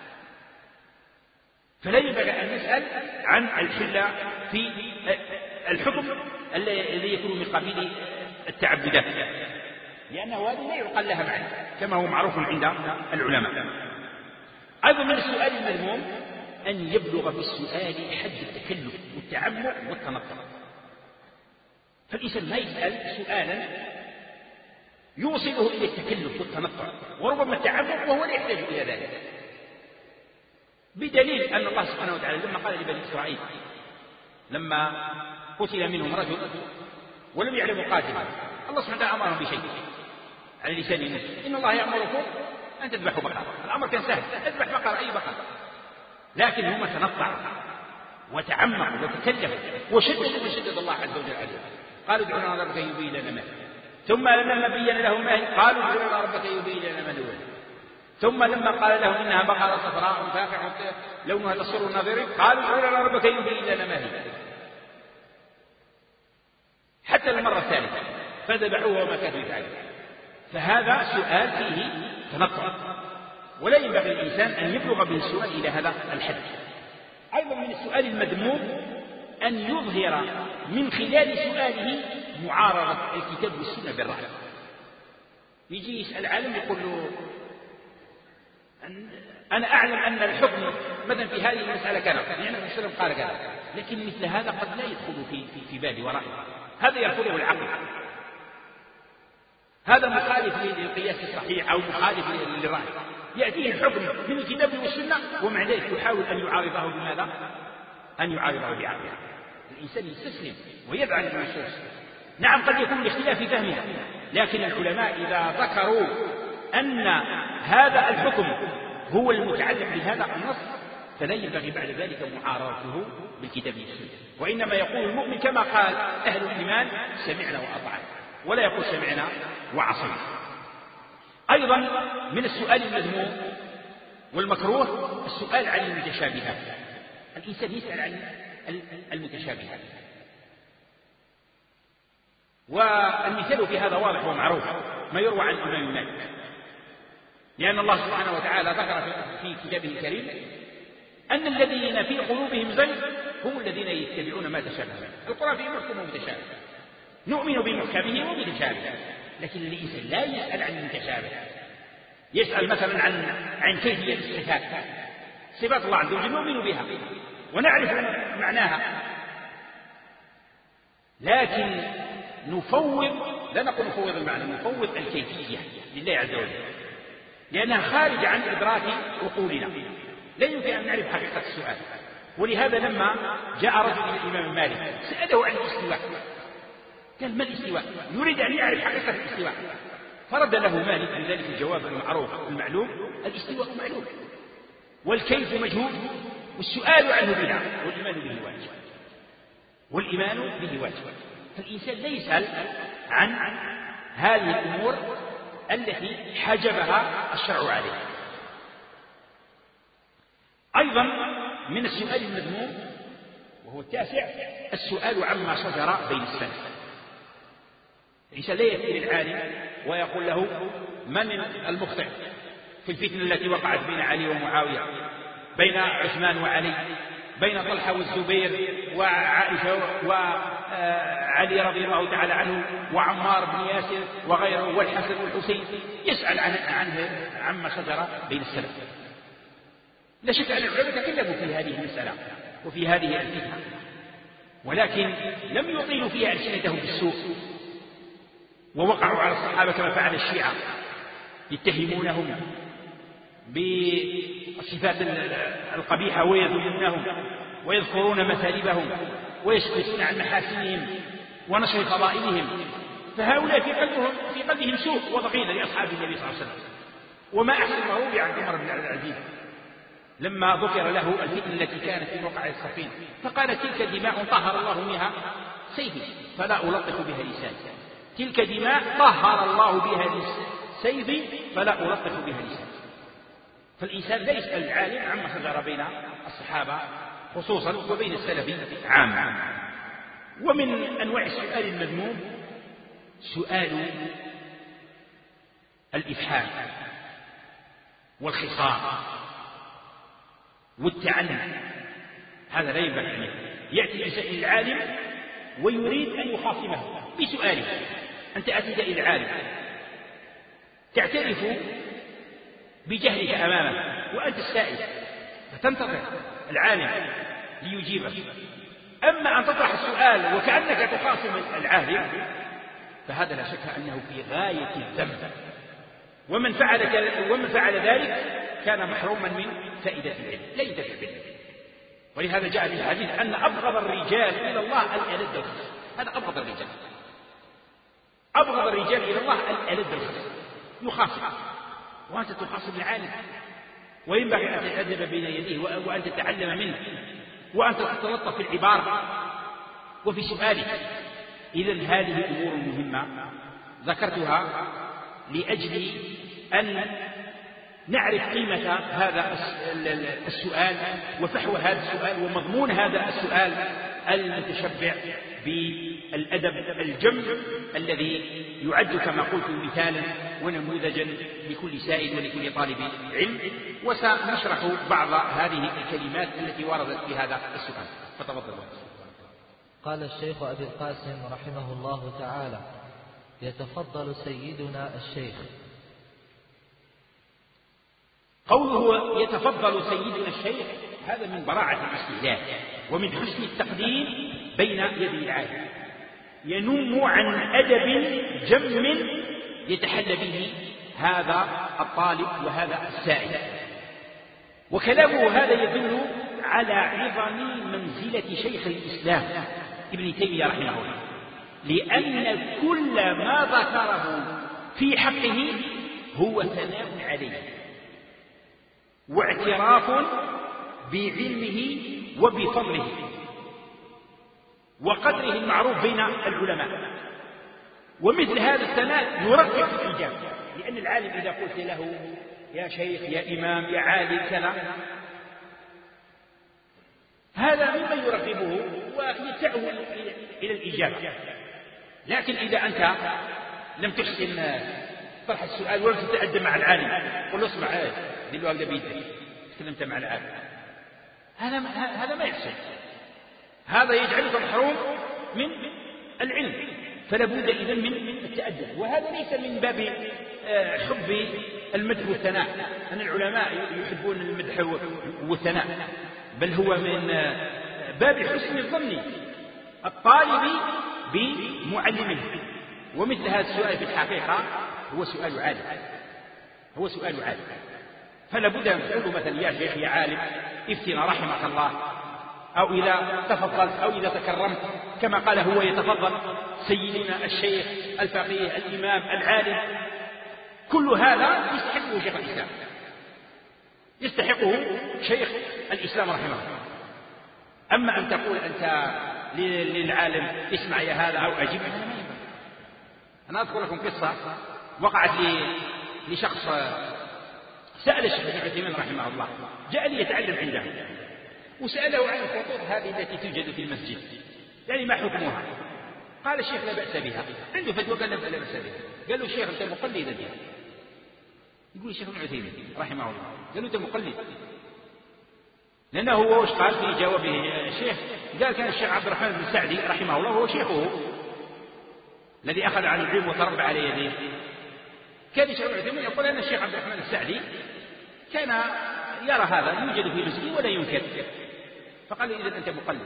Speaker 2: فلا ينبغي أن نسأل عن الحلة في الحكم الذي يكون من قبيل التعبدات، لأنه هذه لا يقال لها معنى كما هو معروف عند العلماء. أيضا من السؤال المذموم أن يبلغ بالسؤال حد التكلف والتعمق والتنطع. فالإنسان ما يسأل سؤالا يوصله إلى التكلف والتنطع وربما التعمق وهو لا يحتاج إلى ذلك، بدليل أن الله سبحانه وتعالى لما قال لبني إسرائيل لما قتل منهم رجل ولم يعلموا قاتلا، الله سبحانه وتعالى أمرهم بشيء على لسان موسى: إن الله يأمركم أن تذبحوا بقرة. الأمر كان سهل، اذبح بقرة أي بقرة، لكن هم تنطعوا وتعمقوا وتكلفوا وشدد الله عز وجل عليهم. قالوا ادع لنا ربك يبين لنا ما هي. ثم لما بين لهم ما هي قالوا ادع لنا ربك يبين لنا ما هي. ثم لما قال لهم إنها بقرة صفراء فاقع لونها تسر الناظرين قالوا ادع لنا ربك يبين لنا ما هي، حتى المرة الثالثة فذبحوها وما كانوا يفعلون. فهذا سؤال فيه تنطع، ولا ينبغي الإنسان أن يبلغ بالسؤال إلى هذا الحد. أيضا من السؤال المذموم أن يظهر من خلال سؤاله معارضة الكتاب والسنة بالرأي. يجي يسأل عالم يقول له: أنا أعلم أن الحكم مثلا في هذه المسألة كذا، لأن النبي صلى الله عليه وسلم قال كذا، لكن مثل هذا قد لا يدخل في بالي ورأي، هذا يرفضه العقل، هذا مخالف للقياس الصحيح أو مخالف للرأي. يأتيه الحكم من الكتاب والسنة ومع ذلك يحاول أن يعارضه بماذا؟ أن يعارضه بعقله. الإنسان يستسلم ويدعى للنصوص. نعم قد يكون لاختلاف فهمها، لكن العلماء إذا ذكروا أن هذا الحكم هو المتعلق بهذا النص فلا ينبغي بعد ذلك معارضته بالكتاب والسنة، وإنما يقول المؤمن كما قال أهل الإيمان: سمعنا وأطعنا، ولا يقول سمعنا وعصينا. أيضا من السؤال المذموم والمكروه السؤال عن المتشابهات. الإنسان يسأل عن المتشابهات، والمثال في هذا واضح ومعروف ما يروى عن الإمام مالك، لأن الله سبحانه وتعالى ذكر في كتابه الكريم أن الذين في قلوبهم زيغ هم الذين يتبعون ما تشابه منه. القرآن فيه محكم ومتشابه، نؤمن بمحكمه ومتشابه، لكن الإنسان لا يسأل عن المتشابه. يسأل مثلا عن كيفية الصفات، صفات الله عز وجل نؤمن بها ونعرف معناها، لكن نفوض، لا نقول نفوض المعنى، نفوض الكيفية لله عز وجل، لأنها خارجة عن إدراك عقولنا، لا يمكن أن نعرف حقيقة السؤال. ولهذا لما جاء رجل إلى الإمام مالك سأله عن الاستواء، قال: ما الاستواء؟ يريد أن يعرف حقيقة الاستواء. فرد له مالك بذلك الجواب المعروف المعلوم: الاستواء معلوم، والكيف مجهول، والسؤال عنه بدعة، والإيمان به واجب. فالإنسان لا يسأل عن هذه الأمور التي حجبها الشرع عليه. أيضا من السؤال المذموم وهو التاسع السؤال عما شجر بين السلف. الإنسان لا يأتي للعالم ويقول له: من المخطئ في الفتنة التي وقعت بين علي ومعاوية، بين عثمان وعلي، بين طلحة والزبير وعائشة وعلي رضي الله تعالى عنه وعمار بن ياسر وغيره والحسن والحسين؟ يسأل عنه عما شجر بين السلف. لا شك أن العلماء تكلموا في هذه المسألة وفي هذه الفتنة، ولكن لم يطيلوا فيها ألسنتهم بالسوء، ووقعوا على الصحابة كما فعل الشيعة، يتهمونهم بالصفات القبيحة ويذمونهم ويذكرون مثالبهم ويسكتون عن محاسنهم ونشر فضائلهم. فهؤلاء في قلبهم سوء وضغينة لأصحاب النبي صلى الله عليه وسلم. وما أحسن المروي عن عمر بن العزيز لما ذكر له الفتنة التي كانت في موقع الصفين، فقال: تلك دماء طهر الله بها سيفي فلا ألطخ بها لساني. تلك دماء طهر الله بها سيفي فلا ألطخ بها لساني. فالإنسان لا يسأل العالم عما شجر بين الصحابة خصوصا وبين السلف عامة. ومن أنواع السؤال المذموم سؤال الإفحام والخصام والتعنت. هذا لا ينبغي أن يأتي الإنسان إلى العالم ويريد أن يخاصمه بسؤاله. أنت أتيت إلى العالم تعترف بجهلك أمامه وأنت السائل، فتنتظر العالم ليجيبك. أما أن تطرح السؤال وكأنك تخاصم العالم فهذا لا شك أنه في غاية الذنب، ومن فعل ذلك كان محروما من فائدة العلم، لا ينتفع بالعلم. ولهذا جاء في الحديث أن أبغض الرجال إلى الله الألد الخصم. هذا أبغض الرجال، أبغض الرجال إلى الله الألد الخصم، يخاصم وأنت تخاصم العالم، وينبغي أن تتأدب بين يديه وأن تتعلم منه وأن تتلطف في العبارة وفي سؤاله. إذن هذه أمور مهمة ذكرتها لأجل أن نعرف قيمة هذا السؤال وفحوى هذا السؤال ومضمون هذا السؤال المتشبع بالأدب الجم الذي يعد كما قلت مثالا ونموذجا لكل سائل ولكل طالب علم. وسنشرح بعض هذه الكلمات التي وردت في هذا السؤال، فتفضل.
Speaker 1: قال الشيخ أبي القاسم رحمه الله تعالى: يتفضل سيدنا الشيخ.
Speaker 2: قوله يتفضل سيدنا الشيخ هذا من براعة الاستهلاك ومن حسن التقديم بين يدي العالم، ينم عن أدب جم يتحلى به هذا الطالب وهذا السائل. وكلامه هذا يدل على عظم منزلة شيخ الإسلام ابن تيمية رحمه الله، لأن كل ما ذكره في حقه هو ثناء عليه واعتراف بعلمه وبفضله وقدره المعروف بين العلماء. ومثل هذا الثناء يرغب في الإجابة، لأن العالم إذا قلت له يا شيخ يا إمام يا عالم كذا هذا مما يرغبه ويدفعه إلى الإجابة. لكن إذا أنت لم تحسن طرح السؤال ولم تتأدب مع العالم قل له اسمع دلوا هذا بيدك تكلمت مع العالم، هذا ما يحسن، هذا يجعلك محروم من العلم. فلا بد إذن من التأدب، وهذا ليس من باب حب المدح والثناء، أن العلماء يحبون المدح والثناء، بل هو من باب حسن الظن الطالب بمعلمه. ومثل هذا السؤال في الحقيقة هو سؤال عالم، هو سؤال عالم. فلا بد أن تقول مثلا يا شيخ يا عالم افتنا رحمك الله أو إذا تفضلت أو إذا تكرمت، كما قال هو يتفضل سيدنا الشيخ الفقيه الإمام العالم، كل هذا يستحقه شيخ الإسلام، يستحقه شيخ الإسلام رحمه الله. أما أن تقول أنت للعالم اسمع يا هذا أو أجيب، أنا أذكر لكم قصة وقعت لشخص سأل الشيخ ابن عثيمين رحمه الله، جاء لي يتعلم عنده وسأله عن الخطوط هذه التي توجد في المسجد، يعني ما حكمها؟ قال الشيخ لا بأس بها، عنده فتوى قال لا بأس بها. قال له الشيخ أنت مقلد بها؟ يقول الشيخ ابن عثيمين رحمه الله، قال له أنت مقلد، لأنه هو وش قال في جوابه الشيخ؟ قال كان الشيخ عبد الرحمن بن سعدي رحمه الله هو شيخه الذي أخذ عن العلم وتربى على يديه. كان الشيخ ابن عثيمين يقول أن الشيخ عبد الرحمن السعدي كان يرى هذا يوجد في مسجد ولا ينكر، فقال إذا أنت مقلد.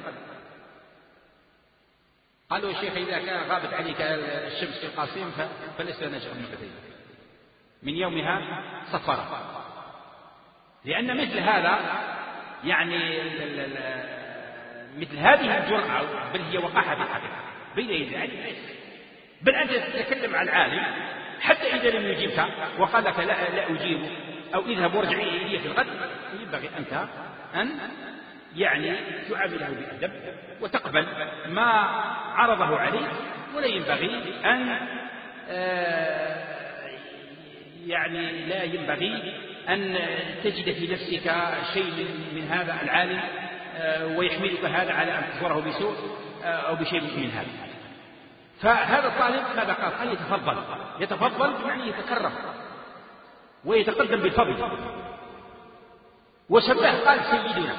Speaker 2: قالوا الشيخ إذا كان غابت عليك الشمس في القاسم فليس لنا شيخ ابن عثيمين. من يومها صفر، لأن مثل هذا يعني مثل هذه الجرأة بل هي وقاحة في الحقيقة بين يدي العالم، بل أنت تتكلم عن العالم حتى إذا لم يجيبك وقال لك لا أجيب أو اذهب وارجع إلي في الغد، ينبغي أنت أن يعني تعامله بأدب وتقبل ما عرضه عليك، ولا ينبغي أن يعني لا ينبغي أن تجد في نفسك شيء من هذا العالم ويحملك هذا على أن تصوره بسوء أو بشيء من هذا. فهذا الطالب ماذا قال؟ قال يتفضل بمعنى يتكرم ويتقدم بالفضل، وسماه قال سيدنا.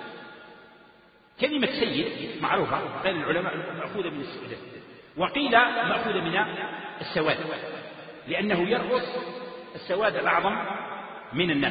Speaker 2: كلمة سيد معروفة بين العلماء مأخوذة من السؤدد، وقيل مأخوذة من السواد، لأنه يرقص السواد الأعظم من الناس.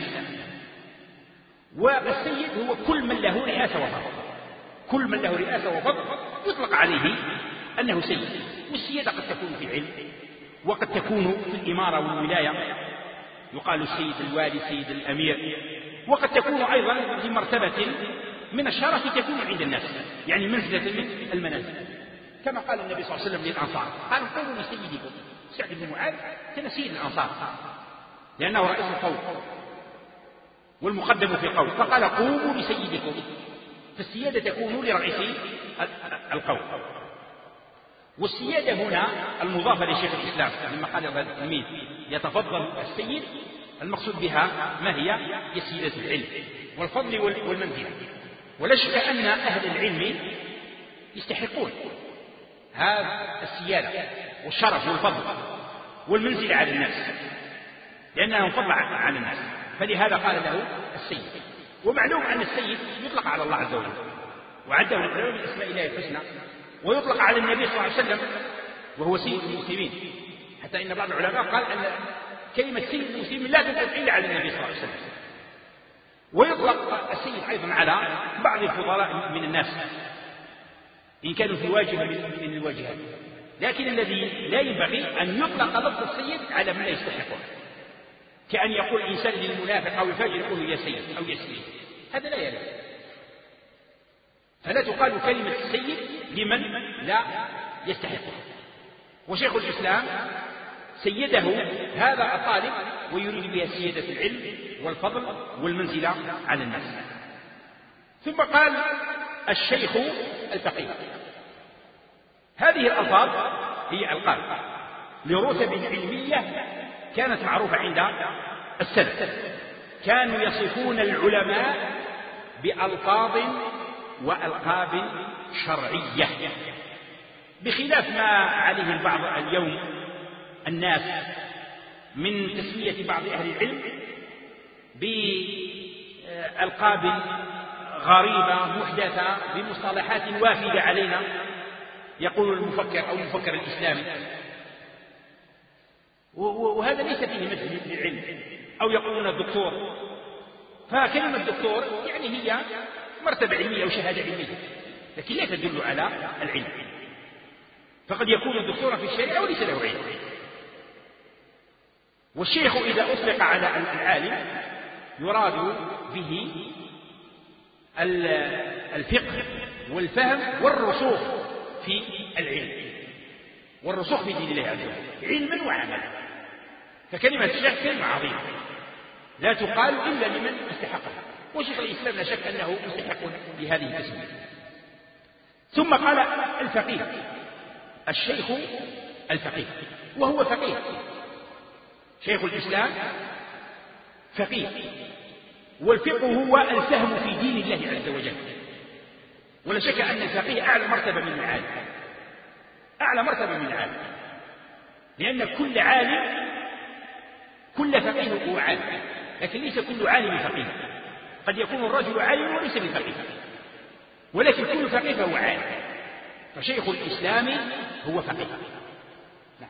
Speaker 2: والسيد هو كل من له رئاسة وفضل، كل من له رئاسة وفضل يطلق عليه أنه سيد. والسيادة قد تكون في العلم وقد تكون في الإمارة والولاية، يقال السيد الوالي سيد الأمير، وقد تكون أيضا في مرتبة من الشرف تكون عند الناس، يعني منزلة من المنازل، كما قال النبي صلى الله عليه وسلم للأنصار قال قولوا لسيدكم. سعد بن معاذ كان سيد الأنصار لأنه رئيس القوم والمقدم في القوم، فقال قوموا لسيدكم، فالسيادة تكون لرئيس القوم. والسيادة هنا المضافة لشيخ الإسلام لما قال التلميذ يتفضل السيد، المقصود بها ما هي سيادة العلم والفضل والمنزلة. ولا شك أن أهل العلم يستحقون هذا السيادة والشرف والفضل والمنزلة على الناس، لأنهم فضل عن الناس، فلهذا قال له السيد. ومعلوم أن السيد يطلق على الله عز وجل، وعده العلماء من أسماء الله الحسنى، ويطلق على النبي صلى الله عليه وسلم وهو سيد المسلمين، حتى إن بعض العلماء قال أن كلمة سيد المسلمين لا تطلق إلا على النبي صلى الله عليه وسلم. ويطلق السيد أيضا على بعض الفضلاء من الناس إن كانوا في واجهة من الواجهات، لكن الذي لا ينبغي أن يطلق لفظ السيد على من لا يستحقه، كأن يقول الإنسان للمنافق أو الفاجر يقول يا سيد أو يا سيد، هذا لا يليق. فلا تقال كلمة السيد لمن لا يستحقه. وشيخ الإسلام سيده هذا الطالب ويريد بها سيادة العلم والفضل والمنزلة على الناس. ثم قال الشيخ الفقيه. هذه الألفاظ هي ألقاب لرتب علمية كانت معروفة عند السلف، كانوا يصفون العلماء بألفاظ وألقاب شرعية، بخلاف ما عليه البعض اليوم الناس من تسمية بعض أهل العلم بألقاب غريبة محدثة بمصطلحات وافدة علينا، يقول المفكر أو المفكر الإسلامي، وهذا ليس فيه مدح للعلم. أو يقولون الدكتور، فكلمة الدكتور يعني هي مرتبة علمية أو شهادة علمية، لكن لا تدل على العلم، فقد يكون الدكتور في الشريعة وليس له علم. والشيخ إذا أطلق على العالم يراد به الفقه والفهم والرسوخ في العلم والرسوخ في دين الله عز وجل علما وعملا. فكلمة الشيخ كلمة عظيمة لا تقال إلا لمن استحقها، وشيخ الإسلام لا شك أنه مستحق لهذه التسمية. ثم قال الفقيه، الشيخ الفقيه، وهو فقيه. شيخ الإسلام فقيه، والفقه هو الفهم في دين الله عز وجل. ولا شك أن الفقيه أعلى مرتبة من العالم، أعلى مرتبة من العالم، لأن كل عالم كل فقيه هو عالم، لكن ليس كل عالم فقيه. قد يكون الرجل عالم وليس بفقيه، ولكن كل فقيه فهو عالم. فشيخ الإسلام هو فقيه. نعم.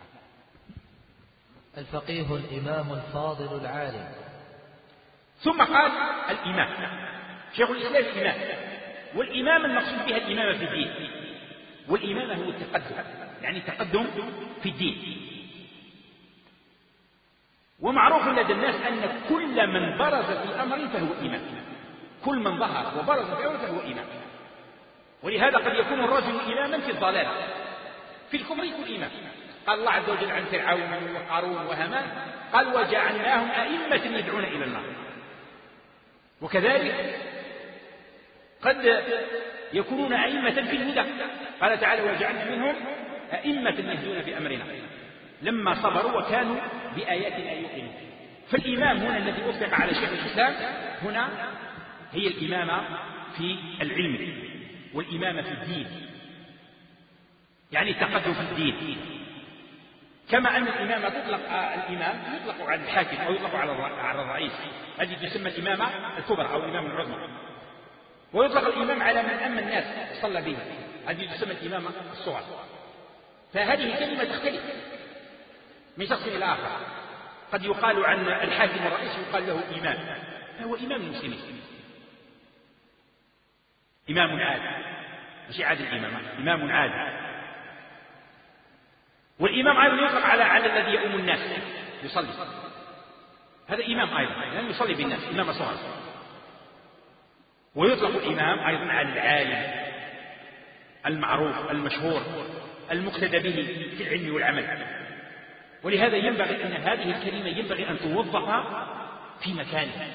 Speaker 1: الفقيه الإمام الفاضل العالم.
Speaker 2: ثم قال الإمام، شيخ الإسلام الإمام، والإمام المقصود بها الإمامة في الدين، والإمامة هو التقدم، يعني التقدم في الدين. ومعروف لدى الناس أن كل من برز في أمر فهو إمام، كل من ظهر وبرز في أمر فهو إمام. ولهذا قد يكون الرجل إماما في الضلال، في الكفر يكون إمام. قال الله عز وجل عن فرعون وقارون وهامان، قال وجعلناهم أئمة يدعون إلى النار. وكذلك قد يكونون أئمة في الهدى، قال تعالى وجعلنا منهم أئمة يهدون بأمرنا لما صبروا وكانوا بآياتنا يوقنون. فالإمام هنا الذي أطلق على شيخ الإسلام هنا هي الإمامة في العلم والإمامة في الدين، يعني التقدم في الدين. كما أن الإمامة تطلق الإمام يطلق على الحاكم أو يطلق على الرئيس، هذه تسمى الإمامة الكبرى أو الإمامة العظمى. ويطلق الإمام على من أما الناس صلى به، هذه تسمى الإمامة الصغرى. فهذه كلمة تختلف من شخص إلى آخر. قد يقال عن الحاكم والرئيس يقال له إمام، فهو إمام المسلمين، إمام عادل، مش عادل الإمامة، إمام عادل. والإمام أيضا يطلق على الذي يؤم الناس يصلي، هذا إمام أيضا، يعني يصلي بالناس، إمام صغير. ويطلق الإمام أيضا على العالم المعروف المشهور المقتدى به في العلم والعمل. ولهذا ينبغي أن هذه الكلمة ينبغي أن توظف في مكانها.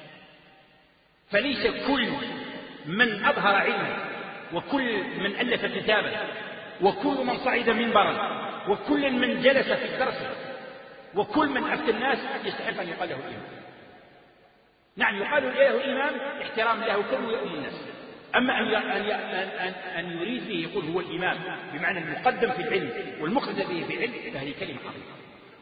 Speaker 2: فليس كل من أظهر علما وكل من ألف كتابا وكل من صعد منبرا وكل من جلس في الدرس وكل من أفتى الناس يستحق أن يقال له إمام. نعم يقال له إمام احترام له كل يؤم الناس، أما أن يريد به يقول هو الإمام بمعنى المقدم في العلم والمقتدى به في العلم، فهذه كلمة عظيمة.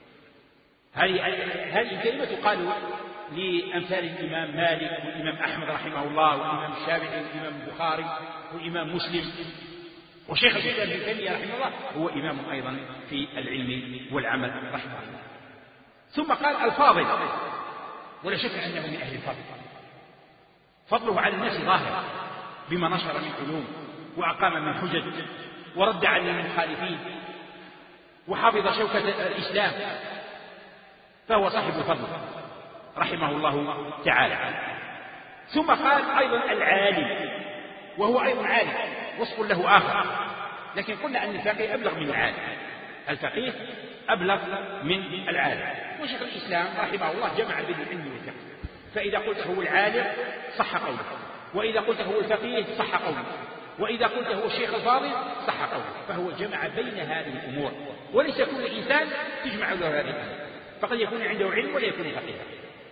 Speaker 2: هذه الكلمة تقال لأمثال الإمام مالك والإمام أحمد رحمه الله والإمام الشافعي والإمام البخاري والإمام مسلم. وشيخ الإسلام ابن تيمية رحمه الله هو إمام أيضا في العلم والعمل رحمه الله. ثم قال الفاضل، ولا شك أنه من أهل الفضل، فضله على الناس ظاهر بما نشر من علوم وأقام من حجج ورد عن المخالفين وحفظ شوكة الإسلام، فهو صاحب الفضل رحمه الله تعالى. ثم قال أيضا العالم، وهو أيضا عالم وصف له آخر، لكن قلنا أن الفقيه أبلغ من العالم، الفقيه أبلغ من العالم. وشيخ الإسلام رحمه الله جمع بين العلم والفقه، فإذا قلت هو العالم صح قوله، وإذا قلت هو الفقيه صح قوله، وإذا قلت هو الشيخ الفاضل صح قوله. فهو جمع بين هذه الأمور، وليس كل إنسان تجمع له هذه الأمور، فقد يكون عنده علم ولا يكون فقيها،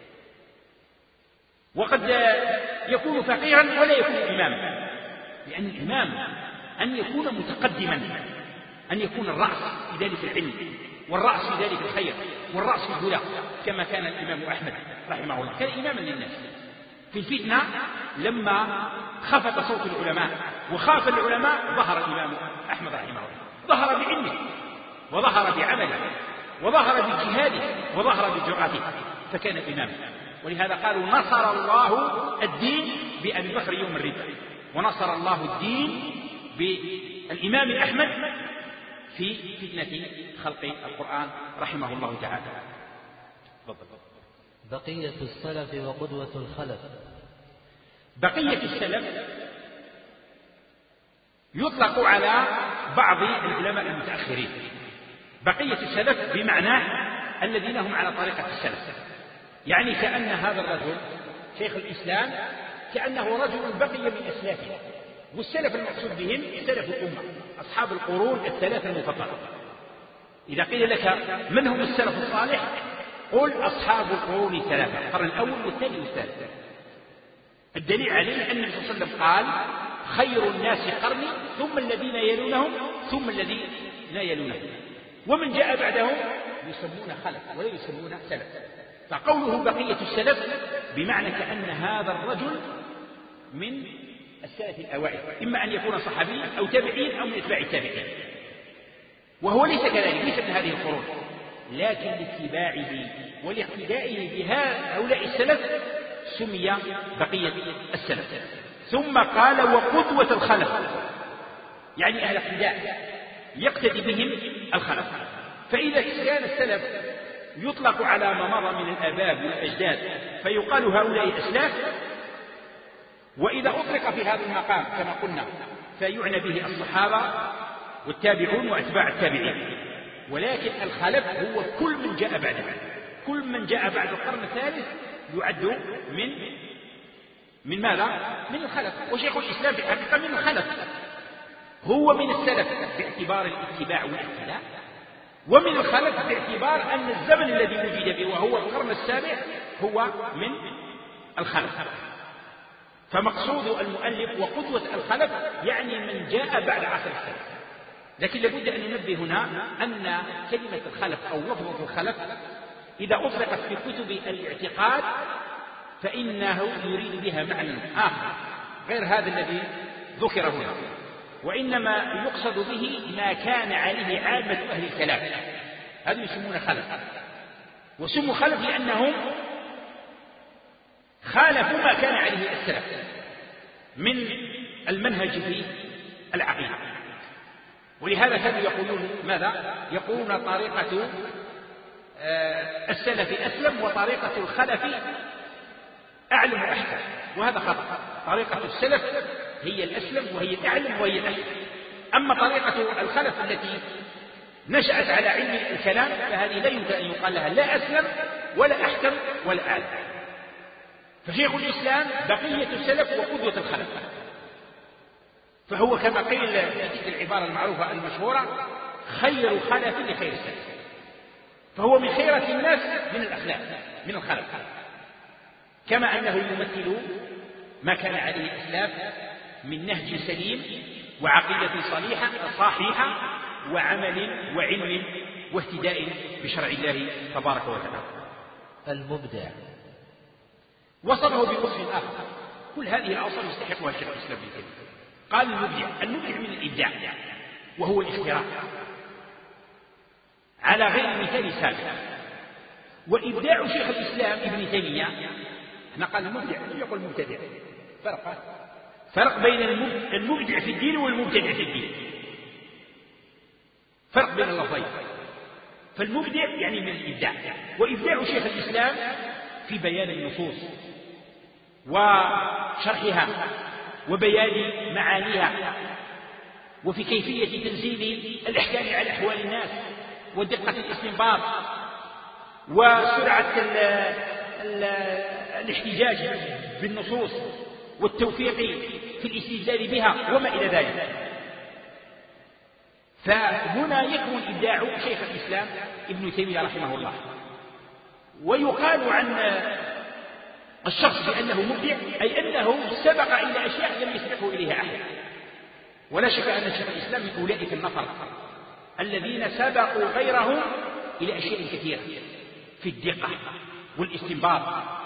Speaker 2: وقد يكون فقيها ولا يكون إماما. لأن الإمام أن يكون متقدما، أن يكون الرأس في ذلك العلم والرأس في ذلك الخير والرأس في الهدى، كما كان الإمام أحمد رحمه الله، كان إماما للناس في الفتنة. لما خفت صوت العلماء وخاف العلماء ظهر الإمام أحمد رحمه الله، ظهر بعلمه وظهر بعمله وظهر بجهاده وظهر بجرأته، فكان إماما. ولهذا قالوا نصر الله الدين بأبي بكر يوم الردة، ونصر الله الدين بالإمام أحمد في فتنة خلق القرآن رحمه الله تعالى.
Speaker 1: بقية السلف وقدوة الخلف.
Speaker 2: بقية السلف يطلق على بعض العلماء المتأخرين. بقية السلف بمعنى الذين هم على طريقة السلف، يعني كأن هذا الرجل شيخ الإسلام كأنه رجل بقي من أسلافه، والسلف المقصود بهم سلف الأمة أصحاب القرون الثلاثة المفضلة. إذا قيل لك من هم السلف الصالح قل أصحاب القرون الثلاثة، القرن الأول والثاني والثالث. الدليل عليه أن النبي صلى الله عليه وسلم قال خير الناس قرني ثم الذين يلونهم ثم الذين يلونهم، ومن جاء بعدهم يسمون خلف ولا يسمون سلف. فقوله بقية السلف بمعنى كأن هذا الرجل من السلف الأوائل، إما أن يكون صحابيا أو تابعين أو من أتباع التابعين، وهو ليس كذلك، ليس من هذه القرون، لكن لاتباعه ولاقتدائه بهؤلاء السلف سمي بقية السلف. ثم قال وقدوة الخلف، يعني أهل اقتداء يقتدي بهم الخلف. فإذا كان السلف يطلق على ما مضى من الآباء والأجداد فيقال هؤلاء الأسلاف، وإذا أطلق في هذا المقام كما قلنا فيعنى به الصحابة والتابعون وأتباع التابعين. ولكن الخلف هو كل من جاء بعده، كل من جاء بعد القرن الثالث يعد من ماذا؟ من الخلف. وشيخ الإسلام في الحقيقة من الخلف، هو من السلف باعتبار الاتباع والاقتداء، ومن الخلف باعتبار أن الزمن الذي وجد به وهو القرن السابع هو من الخلف. فمقصود المؤلف وقدوة الخلف يعني من جاء بعد عصر السلف. لكن لابد أن ننبه هنا أن كلمة الخلف أو لفظة الخلف إذا أطلقت في كتب الاعتقاد فإنه يريد بها معنى آخر غير هذا الذي ذكر هنا، وإنما يقصد به ما كان عليه عامة أهل الكلام، هذا يسمون خلف. وسموا خلف لأنهم خالفوا ما كان عليه السلف من المنهج في العقيدة. ولهذا كانوا يقولون ماذا؟ يقولون طريقة السلف أسلم وطريقة الخلف أعلم وأحكم، وهذا خطأ. طريقة السلف هي الأسلم وهي الأعلم وهي الأحكم، أما طريقة الخلف التي نشأت على علم الكلام فهذه لا يمكن أن يقال لها لا أسلم ولا أحكم ولا أعلم. فشيخ الإسلام بقية السلف وقدوة الخلف، فهو كما قيل في تلك العبارة المعروفة المشهورة خير خلف لخير السلف، فهو من خيرة الناس من الأخلاق من الخلف، كما أنه يمثل ما كان عليه الإسلام من نهج سليم وعقيدة صحيحة وعمل وعلم واهتداء بشرع الله تبارك وتعالى.
Speaker 1: المبدع
Speaker 2: وصفه بوصف آخر، كل هذه الأوصاف يستحقها شيخ الإسلام ابن تيمية. قال المبدع من الإبداع، وهو الاختراع على غير مثال سابق. وإبداع شيخ الإسلام ابن تيمية، احنا قال المبدع يقول المبتدع، فرق بين المبدع في الدين والمبتدع في الدين، فرق بين اللفظين. فالمبدع يعني من الإبداع، وإبداع شيخ الإسلام في بيان النصوص وشرحها وبيان معانيها وفي كيفية تنزيل الأحكام على أحوال الناس ودقة الاستنباط وسرعة الاحتجاج بالنصوص والتوفيق في الاستدلال بها وما إلى ذلك. فهنا يكمن إبداع شيخ الإسلام ابن تيمية رحمه الله. ويقال عن الشخص بأنه مبدع أي أنه سبق إلى أشياء لم يسبقه إليها أحد. ولا شك أن شيخ الإسلام من أولئك النفر الذين سبقوا غيرهم إلى أشياء كثيرة في الدقة والاستنباط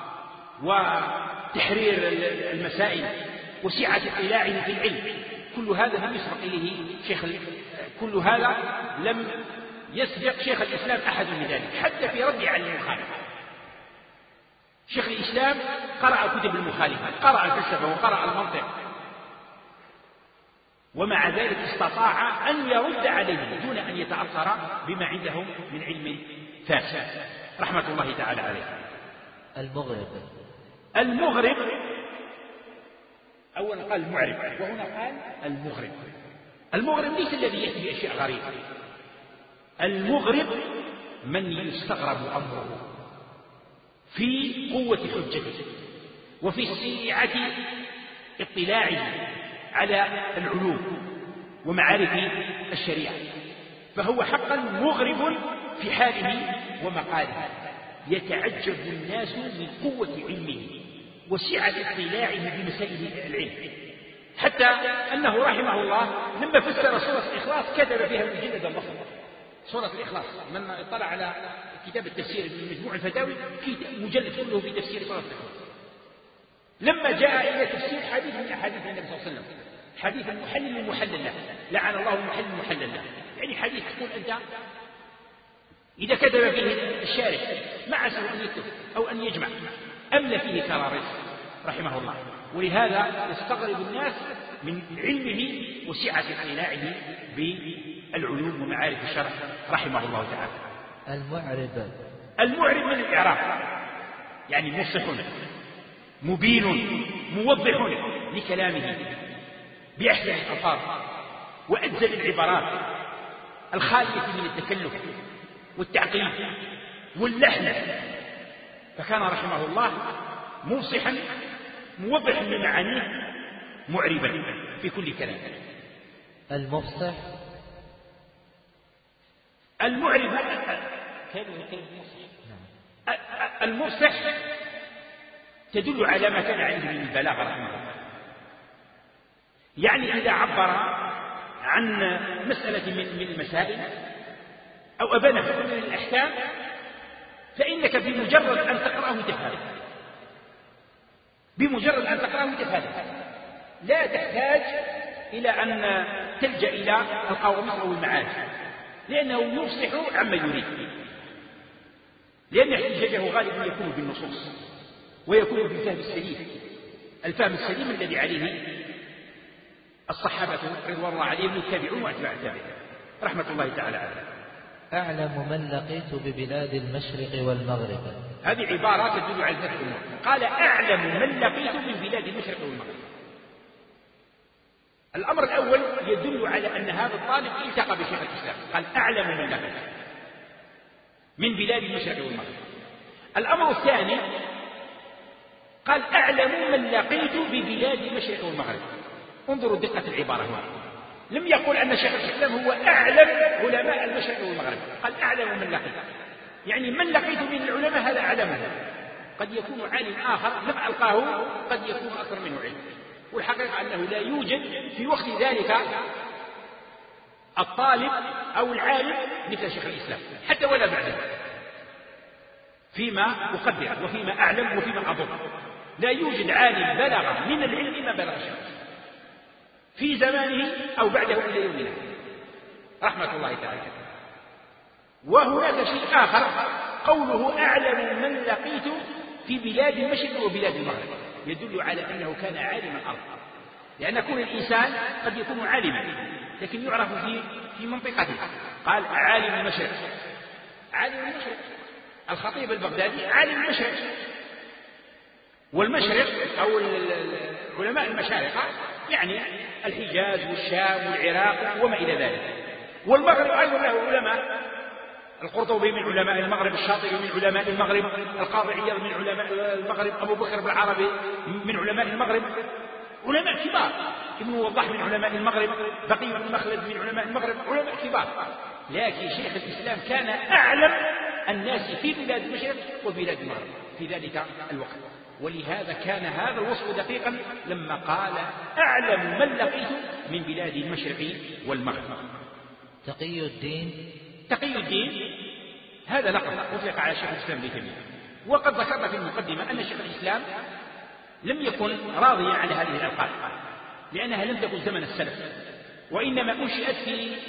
Speaker 2: وتحرير المسائل وسعة اطلاعه في العلم. كل هذا لم يسبق إليه كل هذا لم يسبق شيخ الإسلام أحد من ذلك، حتى في رد على المخالف. شيخ الإسلام قرأ كتب المخالفة، قرأ الفلسفة وقرأ المنطق، ومع ذلك استطاع أن يرد عليهم دون أن يتأثر بما عندهم من علم فاسد رحمة الله تعالى عليه.
Speaker 1: المغرب
Speaker 2: أولا قال المعرب، وهنا قال المغرب. المغرب ليس الذي يأتي بأشياء غريبة، المغرب من يستغرب أمره في قوة حجته وفي سعة اطلاعه على العلوم ومعارف الشريعة، فهو حقا مغرب في حاله ومقاله. يتعجب الناس من قوة علمه وسعة اطلاعه بمسائل العلم، حتى أنه رحمه الله لما فسر سورة الإخلاص كتب فيها مجلدا ضخما. سورة الإخلاص من اطلع على كتاب التفسير من مجموع الفتاوي مجلد كله في تفسير سورة الإخلاص. لما جاء إلى تفسير حديث من أحاديث النبي صلى الله عليه وسلم، حديث المحلل المحلل له، لعن الله المحلل المحلل له، يعني حديث تقول أنت إذا كتب فيه الشارح ما عسره أن يكتب أو أن يجمع، أملى فيه كراريس رحمه الله. ولهذا يستغرب الناس من علمه وسعة اطلاعه بالعلوم ومعارف الشرع رحمه الله تعالى. المعرب من الإعراب، يعني مفصح مبين موضح لكلامه بأحسن الألفاظ وأجزل العبارات الخالية من التكلف والتعقيد واللحن، فكان رحمه الله موصحا موضحا لمعانيه معربا في كل كلام.
Speaker 1: المفصح
Speaker 2: المعرب المفصح تدل على ما كان عنده من البلاغة رحمه الله، يعني إذا عبر عن مسألة من المسائل أو أبان حكم من الأحكام فإنك بمجرد أن تقرأه تفهمه، بمجرد أن تقرأه تفهمه، لا تحتاج إلى أن تلجأ إلى القواميس أو المعارف، لأنه يفصح عما يريد، لأن احتجاجه غالبا يكون بالنصوص ويكون بالفهم السليم، الفهم السليم الذي عليه الصحابة رضوان الله عليهم والتابعون وأتباع التابعين رحمة الله تعالى عليهم.
Speaker 1: أعلم من لقيت ببلاد المشرق والمغرب،
Speaker 2: هذه عبارة تدل على ذات الأمور. قال أعلم من لقيت من بلاد المشرق والمغرب. الأمر الأول يدل على أن هذا الطالب التقى بشيخ الإسلام، قال أعلم من لقيت من بلاد المشرق والمغرب. الأمر الثاني قال أعلم من لقيت ببلاد المشرق والمغرب. انظروا دقة العبارة هنا، لم يقل أن شيخ الإسلام هو أعلم علماء المشرق والمغرب، قال أعلم من لقيت، يعني من لقيت من العلماء هذا أعلمه. قد يكون عالم آخر لم ألقاه قد يكون أكثر منه علم، والحقيقة أنه لا يوجد في وقت ذلك الطالب أو العالم مثل شيخ الإسلام حتى ولا بعده، فيما أقدر وفيما أعلم وفيما أظن لا يوجد عالم بلغ من العلم ما بلغ شيخ في زمانه أو بعده إلى يومنا رحمة الله تعالى. وهناك شيء آخر قوله أعلم من لقيت في بلاد المشرق وبلاد المغرب يدل على أنه كان عالما أرضا، لأن كل الإنسان قد يكون عالما لكن يعرف في منطقته. قال عالم المشرق، عالم المشرق الخطيب البغدادي عالم المشرق، والمشرق أو علماء المشارقة يعني الحجاز والشام والعراق وما إلى ذلك. والمغرب أيضا له علماء، القرطبي من علماء المغرب، الشاطبي من علماء المغرب، القاضي عياض من علماء المغرب، أبو بكر بن العربي من علماء المغرب، علماء كبار، ابن وضاح من علماء المغرب، بقي بن مخلد من علماء المغرب، علماء كبار. لكن شيخ الإسلام كان أعلم الناس في بلاد المشرق وبلاد المغرب في ذلك الوقت، ولهذا كان هذا الوصف دقيقا لما قال أعلم من لقيت من بلاد المشرق والمغرب. تقي الدين هذا لقب أطلق على شيخ الإسلام ابن تيمية، وقد ذكرنا في المقدمة أن شيخ الإسلام لم يكن راضيا على هذه الألقاب لأنها لم تكن زمن السلف، وإنما أنشئت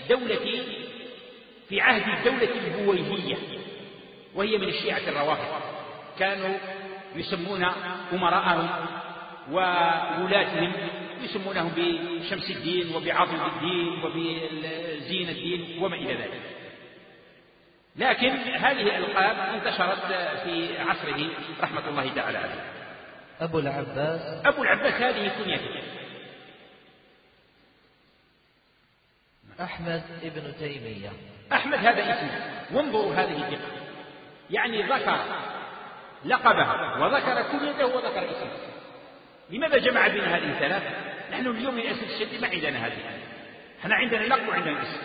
Speaker 2: في عهد الدولة البويهية، وهي من الشيعة الروافض، كانوا يسمون أمراءهم وولاتهم يسمونهم بشمس الدين وبعضد الدين وبزين الدين وما إلى ذلك. لكن هذه الألقاب انتشرت في عصره رحمة الله تعالى عليه.
Speaker 1: أبو العباس.
Speaker 2: أبو العباس هذه كنيته.
Speaker 1: أحمد ابن تيمية.
Speaker 2: أحمد هذا اسمه. وانظروا هذه الدقة، يعني ذكر لقبه وذكر كنيته وذكر اسمه. لماذا جمع بين هذه الثلاث؟ نحن اليوم للأسف الشديد ما عندنا هذه، احنا عندنا اللقب وعندنا الاسم.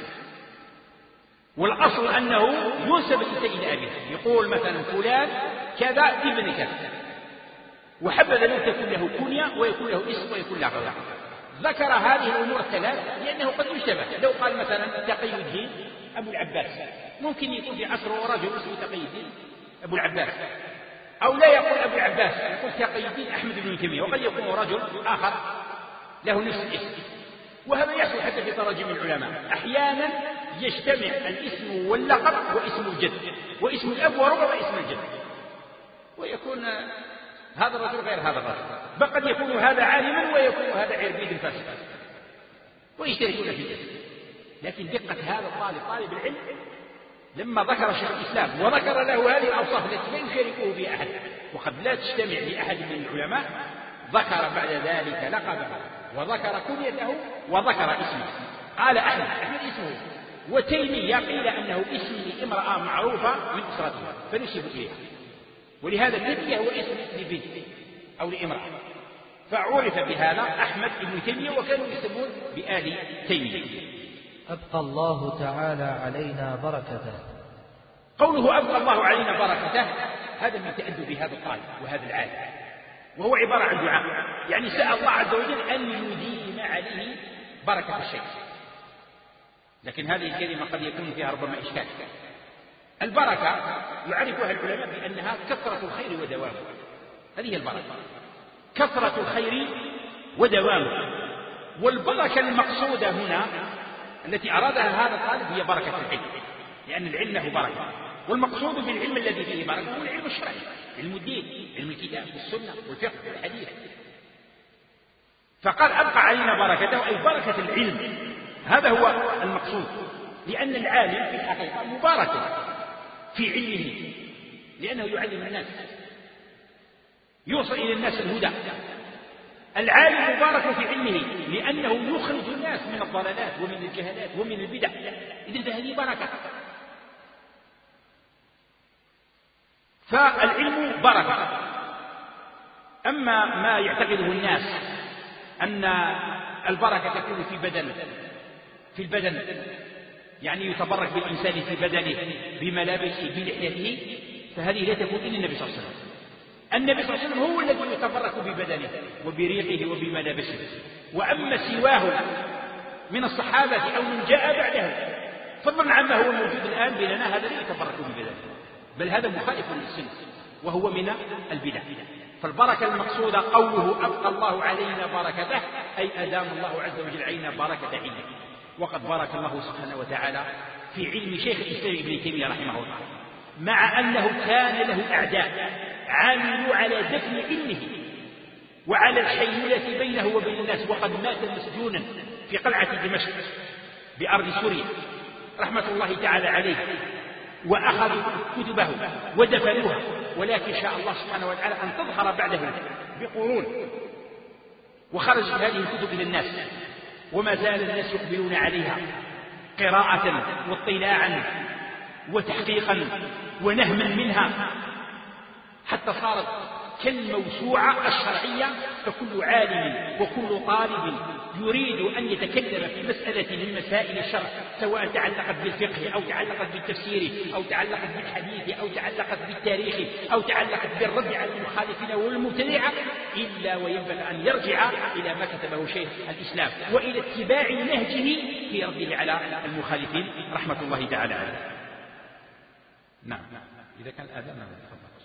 Speaker 2: والأصل أنه ينسب الإنسان إلى أبيه، يقول مثلا فلان كذا ابن كذا، وحبذا لو تكون له كنية ويكون له اسم ويكون له لقب. ذكر هذه الأمور الثلاث لأنه قد يشتبه. لو قال مثلا تقي الدين أبو العباس، ممكن يكون في عصره رجل اسمه تقي الدين أبو العباس، أو لا يقول أبو العباس، يقول تقي الدين أحمد بن تيمية، وقد يكون رجل آخر له نفس الاسم. وهذا يحصل حتى في تراجم العلماء، أحيانا يجتمع الاسم واللقب واسم الجد واسم الأب وربما اسم الجد، ويكون هذا الرجل غير هذا الرجل، بل قد يكون هذا عالما ويكون هذا عربيد فاسقا ويشتركون في الاسم. لكن دقة هذا طالب العلم لما ذكر شيخ الإسلام وذكر له هذه الأوصاف التي لا يشاركه بها أحد وقد لا تجتمع لأحد من العلماء، ذكر بعد ذلك لقبه وذكر كنيته وذكر اسمه. قال أحمد اسمه، وتيمية قيل أنه اسم لامرأة معروفة من أسرتها فنسب إليها، ولهذا تيمية هو اسم لبنت أو لامرأة، فعرف بهذا أحمد بن تيمية، وكانوا يسمون بآل تيمية.
Speaker 1: أبقى الله تعالى علينا بركته.
Speaker 2: قوله أبقى الله علينا بركته هذا من تأدب هذا الطالب وهذا العالم، وهو عبارة عن دعاء، يعني سأل الله عز وجل أن يديم عليه بركة الشيء. لكن هذه الكلمة قد يكون فيها ربما إشكال. البركة يعرفها العلماء بأنها كثرة الخير ودوامه، هذه البركة كثرة الخير ودوامه. والبركة المقصودة هنا التي أرادها هذا الطالب هي بركة العلم، لأن العلم له بركة، والمقصود بالعلم الذي فيه بركة هو العلم الشرعي، علم الدين، علم الكتاب والسنة والفقه والحديث. فقال أبقى علينا بركته أي بركة العلم، هذا هو المقصود، لأن العالم في الحقيقة مبارك في علمه، لأنه يعلم الناس، يوصل إلى الناس الهدى. العالم مبارك في علمه لأنه يخرج الناس من الضلالات ومن الجهالات ومن البدع، إذن هذه بركة. فالعلم بركة. أما ما يعتقده الناس أن البركة تكون في البدن، يعني يتبرك بالإنسان في بدنه بملابسه بلحيته، فهذه لا تكون إلا النبي صلى الله عليه وسلم. النبي صلى الله عليه وسلم هو الذي يتبرك ببدنه وبريقه وبملابسه، وأما سواه من الصحابة أو من جاء بعده فضلا عما هو موجود الآن بيننا هذا لا يتبرك ببدنه، بل هذا مخالف للسنة وهو من البدع. فالبركة المقصودة قوله أبقى الله علينا بركته أي أدام الله عز وجل علينا بركة علمه. وقد بارك الله سبحانه وتعالى في علم شيخ الإسلام ابن تيمية رحمه الله، مع أنه كان له أعداء عاملوا على دفن علمه وعلى الحيلة بينه وبين الناس، وقد مات مسجونا في قلعة دمشق بأرض سوريا رحمة الله تعالى عليه، وأخذوا كتبه ودفنوها، ولكن شاء الله سبحانه وتعالى أن تظهر بعده بقرون وخرجت هذه الكتب إلى الناس، وما زال الناس يقبلون عليها قراءة واطلاعا وتحقيقا ونهما منها، حتى صارت كالموسوعة الشرعية. فكل عالم وكل طالب يريد أن يتكلم في مسألة من مسائل الشرع، سواء تعلقت بالفقه أو تعلقت بالتفسير أو تعلقت بالحديث أو تعلقت بالتاريخ أو تعلقت بالرد على المخالفين والمبتدعة، إلا وينبغي أن يرجع إلى ما كتبه شيخ الإسلام وإلى اتباع نهجه في رده على المخالفين رحمة الله تعالى عليه. نعم، إذا كان الآذان تفضل.